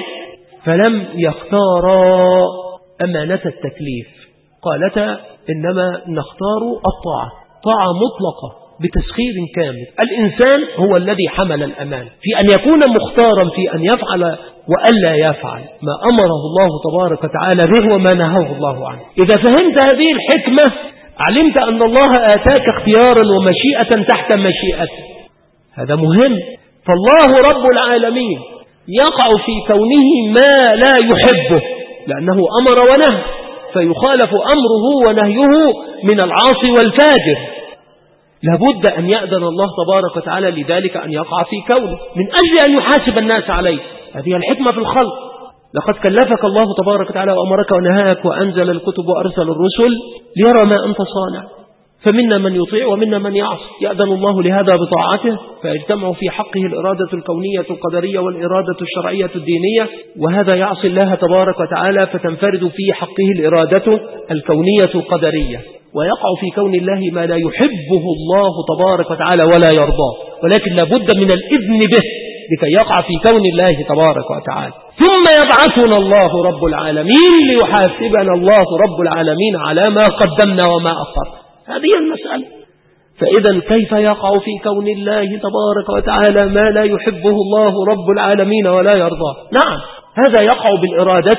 فلم يختارا أمانة التكليف، قالتا إنما نختار الطاعة، طاعة مطلقة بتسخير كامل. الإنسان هو الذي حمل الأمان في أن يكون مختارا في أن يفعل وألا يفعل ما أمره الله تبارك وتعالى به وما نهاه الله عنه. إذا فهمت هذه الحكمة علمت أن الله آتاك اختيارا ومشيئة تحت مشيئته، هذا مهم. فالله رب العالمين يقع في كونه ما لا يحبه لأنه أمر ونهى، فيخالف أمره ونهيه من العاصي والفاجر، لابد أن يأذن الله تبارك وتعالى لذلك أن يقع في كونه من أجل أن يحاسب الناس عليه. هذه الحكمة في الخلق. لقد كلفك الله تبارك وتعالى وأمرك ونهاك وأنزل الكتب وأرسل الرسل ليرى ما أنت صانع، فمنا من يطيع ومنا من يعصي. يأذن الله لهذا بطاعته، فيجتمع في حقه الإرادة الكونية القدرية والإرادة الشرعية الدينية، وهذا يعصي الله تبارك وتعالى فتنفرد في حقه الإرادة الكونية القدرية، ويقع في كون الله ما لا يحبه الله تبارك وتعالى ولا يرضاه، ولكن لابد من الإذن به لكي يقع في كون الله تبارك وتعالى. ثم يبعثنا الله رب العالمين ليحاسبنا الله رب العالمين على ما قدمنا وما أخر. هذه المسألة. فإذا كيف يقع في كون الله تبارك وتعالى ما لا يحبه الله رب العالمين ولا يرضاه؟ نعم، هذا يقع بالإرادة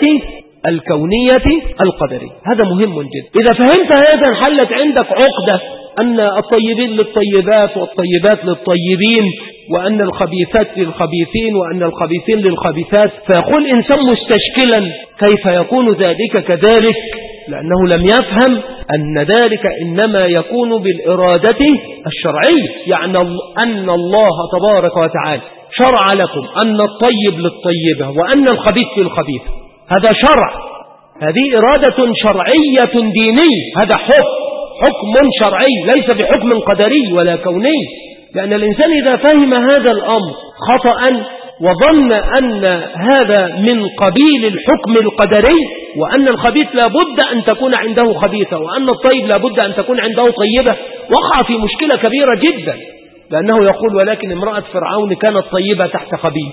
الكونية القدرية. هذا مهم جدا. إذا فهمت هذا انحلت عندك عقدة أن الطيبين للطيبات والطيبات للطيبين، وأن الخبيثات للخبيثين وأن الخبيثين للخبيثات، فيقول إنسان مستشكلا كيف يكون ذلك كذلك، لأنه لم يفهم أن ذلك إنما يكون بالإرادة الشرعية، يعني أن الله تبارك وتعالى شرع لكم أن الطيب للطيبة وأن الخبيث للخبيث. هذا شرع، هذه إرادة شرعية دينية، هذا حكم شرعي ليس بحكم قدري ولا كوني. لأن الإنسان إذا فهم هذا الأمر خطأ وظن أن هذا من قبيل الحكم القدري، وأن الخبيث لابد أن تكون عنده خبيثة وأن الطيب لابد أن تكون عنده طيبة، وقع في مشكلة كبيرة جدا. لأنه يقول ولكن امرأة فرعون كانت طيبة تحت خبيث،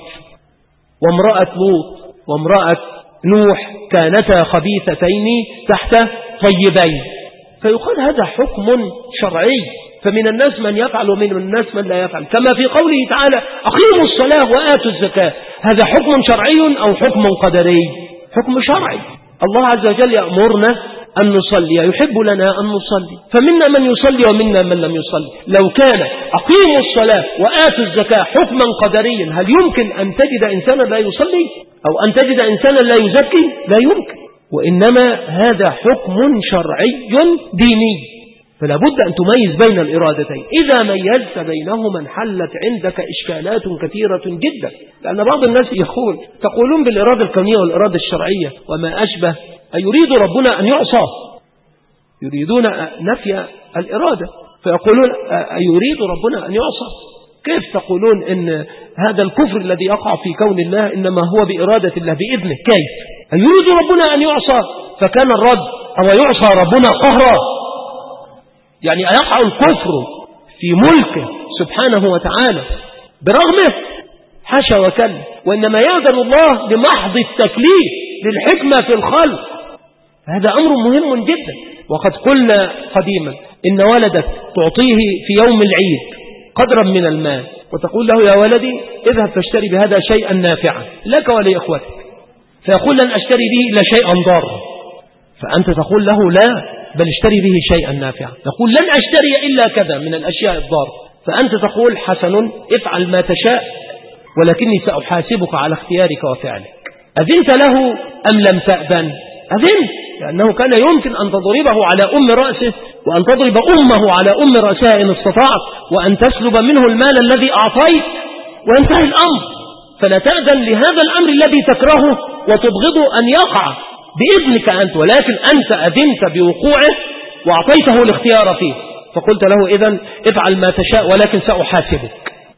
وامرأة لوط وامرأة نوح كانتا خبيثتين تحت طيبين. فيقال هذا حكم شرعي، فمن الناس من يفعل ومن الناس من لا يفعل. كما في قوله تعالى أقيموا الصلاة وآتوا الزكاة، هذا حكم شرعي أو حكم قدري؟ حكم شرعي. الله عز وجل يأمرنا أن نصلي، يحب لنا أن نصلي، فمنا من يصلي ومنا من لم يصلي. لو كان أقيموا الصلاة وآتوا الزكاة حكما قدريا، هل يمكن أن تجد إنسانا لا يصلي أو أن تجد إنسانا لا يزكي؟ لا يمكن. وإنما هذا حكم شرعي ديني، فلا بد أن تميز بين الإرادتين. إذا ميزت بينهما انحلت عندك إشكالات كثيرة جدا. لأن بعض الناس تقولون بالإرادة الكونية والإرادة الشرعية وما أشبه، أيريد ربنا أن يعصى؟ يريدون نفي الإرادة، فيقولون أيريد ربنا أن يعصى؟ كيف تقولون إن هذا الكفر الذي يقع في كون الله إنما هو بإرادة الله بإذنه؟ كيف أيريد ربنا أن يعصى؟ فكان الرد أو يعصى ربنا قهرا، يعني أيقع الكفر في ملكه سبحانه وتعالى برغمه؟ حاشا وكلا. وإنما يأذن الله بمحض التكليف للحكمة في الخلق. هذا أمر مهم جدا. وقد قلنا قديما إن ولدك تعطيه في يوم العيد قدرا من المال وتقول له يا ولدي اذهب فاشتري بهذا شيئا نافعا لك ولإخوتك، فيقول لن أشتري به إلا شيئا ضارا، فأنت تقول له لا بل اشتري به شيئا نافعا. يقول لن أشتري إلا كذا من الأشياء الضارة، فأنت تقول حسن افعل ما تشاء ولكني سأحاسبك على اختيارك وفعلك. أذنت له أم لم تأذن؟ أذنت، لأنه كان يمكن أن تضربه على أم رأسه وأن تضرب أمه على أم رأسها إن استطعت، وأن تسلب منه المال الذي أعطيت وينتهي الأمر. فلا تأذن لهذا الأمر الذي تكرهه وتبغضه أن يقع بإذنك أنت، ولكن أنت أذنت بوقوعه وأعطيته الاختيار فيه، فقلت له إذن افعل ما تشاء ولكن سأحاسبك.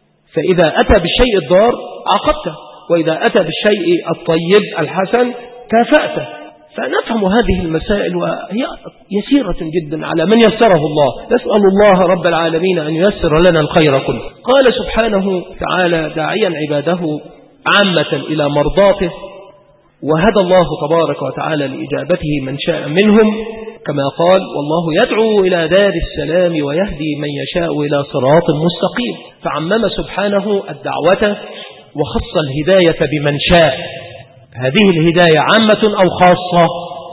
فإذا أتى بالشيء الضار عاقبته، وإذا أتى بالشيء الطيب الحسن كافأته. فنفهم هذه المسائل وهي يسيرة جدا على من يسره الله. نسأل الله رب العالمين أن ييسر لنا الخير كله. قال سبحانه تعالى داعيا عباده عامة إلى مرضاته، وهدى الله تبارك وتعالى لإجابته من شاء منهم، كما قال والله يدعو إلى دار السلام ويهدي من يشاء إلى صراط مستقيم. فعمم سبحانه الدعوة وخص الهداية بمن شاء. هذه الهداية عامة أو خاصة؟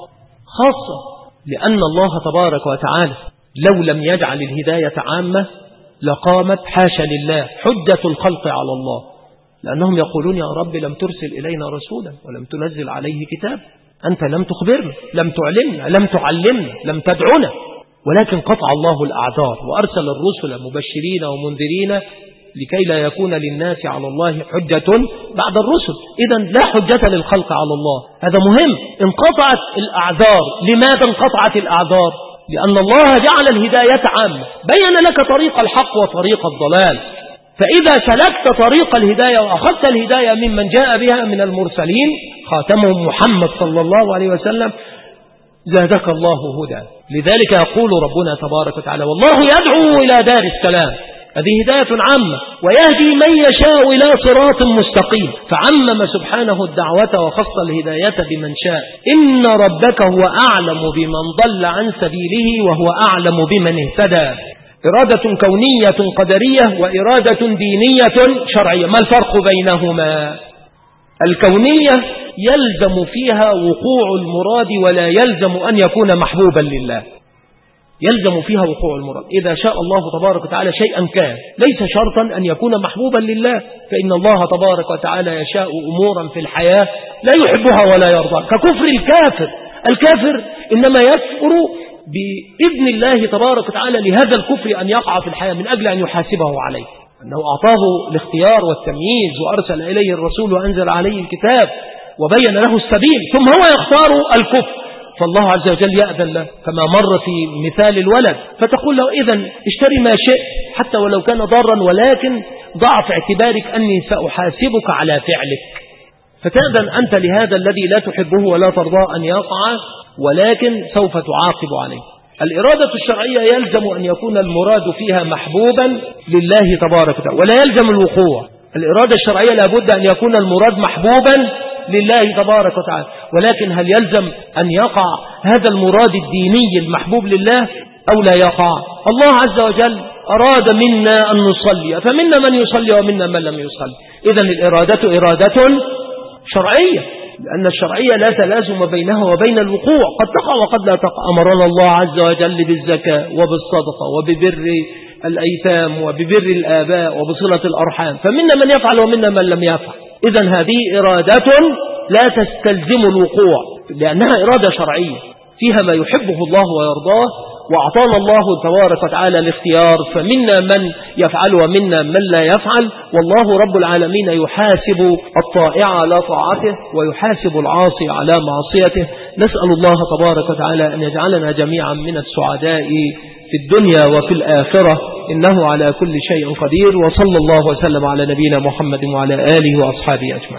خاصة، لأن الله تبارك وتعالى لو لم يجعل الهداية عامة لقامت حاشا لله حجة الخلق على الله، لأنهم يقولون يا رب لم ترسل إلينا رسولا ولم تنزل عليه كتاب، أنت لم تخبرنا، لم تعلمنا، لم تعلمنا، لم تدعنا. ولكن قطع الله الأعذار وأرسل الرسل مبشرين ومنذرين لكي لا يكون للناس على الله حجة بعد الرسل. إذن لا حجة للخلق على الله. هذا مهم. انقطعت الأعذار. لماذا انقطعت الأعذار؟ لأن الله جعل الهداية عامة، بين لك طريق الحق وطريق الضلال. فإذا سلكت طريق الهداية وأخذت الهداية ممن جاء بها من المرسلين خاتمهم محمد صلى الله عليه وسلم زادك الله هدى. لذلك يقول ربنا تبارك وتعالى والله يدعو إلى دار السلام. هذه هداية عامة، ويهدي من يشاء إلى صراط مستقيم. فعمم سبحانه الدعوة وخص الهداية بمن شاء. إن ربك هو أعلم بمن ضل عن سبيله وهو أعلم بمن اهتدى. إرادة كونية قدرية وإرادة دينية شرعية. ما الفرق بينهما؟ الكونية يلزم فيها وقوع المراد ولا يلزم أن يكون محبوبا لله، يلزم فيها وقوع المراد. إذا شاء الله تبارك وتعالى شيئا كان، ليس شرطا أن يكون محبوبا لله، فإن الله تبارك وتعالى يشاء أمورا في الحياة لا يحبها ولا يرضى، ككفر الكافر. الكافر إنما يكفر بإذن الله تبارك وتعالى لهذا الكفر أن يقع في الحياة من أجل أن يحاسبه عليه، أنه أعطاه الاختيار والتمييز وأرسل إليه الرسول وأنزل عليه الكتاب وبين له السبيل، ثم هو يختار الكفر، فالله عز وجل يأذن له كما مر في مثال الولد، فتقول له إذن اشتري ما شئت حتى ولو كان ضارا، ولكن ضع في اعتبارك أني سأحاسبك على فعلك، فتأذن أنت لهذا الذي لا تحبه ولا ترضى أن يقع، ولكن سوف تعاقب عليه. الإرادة الشرعية يلزم أن يكون المراد فيها محبوبا لله تبارك وتعالى ولا يلزم الوقوع. الإرادة الشرعية لابد أن يكون المراد محبوبا لله تبارك وتعالى، ولكن هل يلزم أن يقع هذا المراد الديني المحبوب لله أو لا يقع؟ الله عز وجل أراد منا أن نصلي، فمنا من يصلي ومنا من لم يصلي. إذن الإرادة إرادة شرعية، لأن الشرعية لا تلازم بينها وبين الوقوع، قد تقع وقد لا تقع. أمرنا الله عز وجل بالزكاة وبالصدقة وببر الأيتام وببر الآباء وبصلة الأرحام، فمنا من يفعل ومنا من لم يفعل. إذن هذه إرادة لا تستلزم الوقوع، لأنها إرادة شرعية فيها ما يحبه الله ويرضاه، وأعطانا الله تبارك وتعالى الاختيار، فمنا من يفعل ومنا من لا يفعل. والله رب العالمين يحاسب الطائع على طاعته ويحاسب العاصي على معصيته. نسأل الله تبارك وتعالى أن يجعلنا جميعا من السعداء في الدنيا وفي الآخرة، إنه على كل شيء قدير. وصلى الله وسلم على نبينا محمد وعلى آله وأصحابه أجمعين.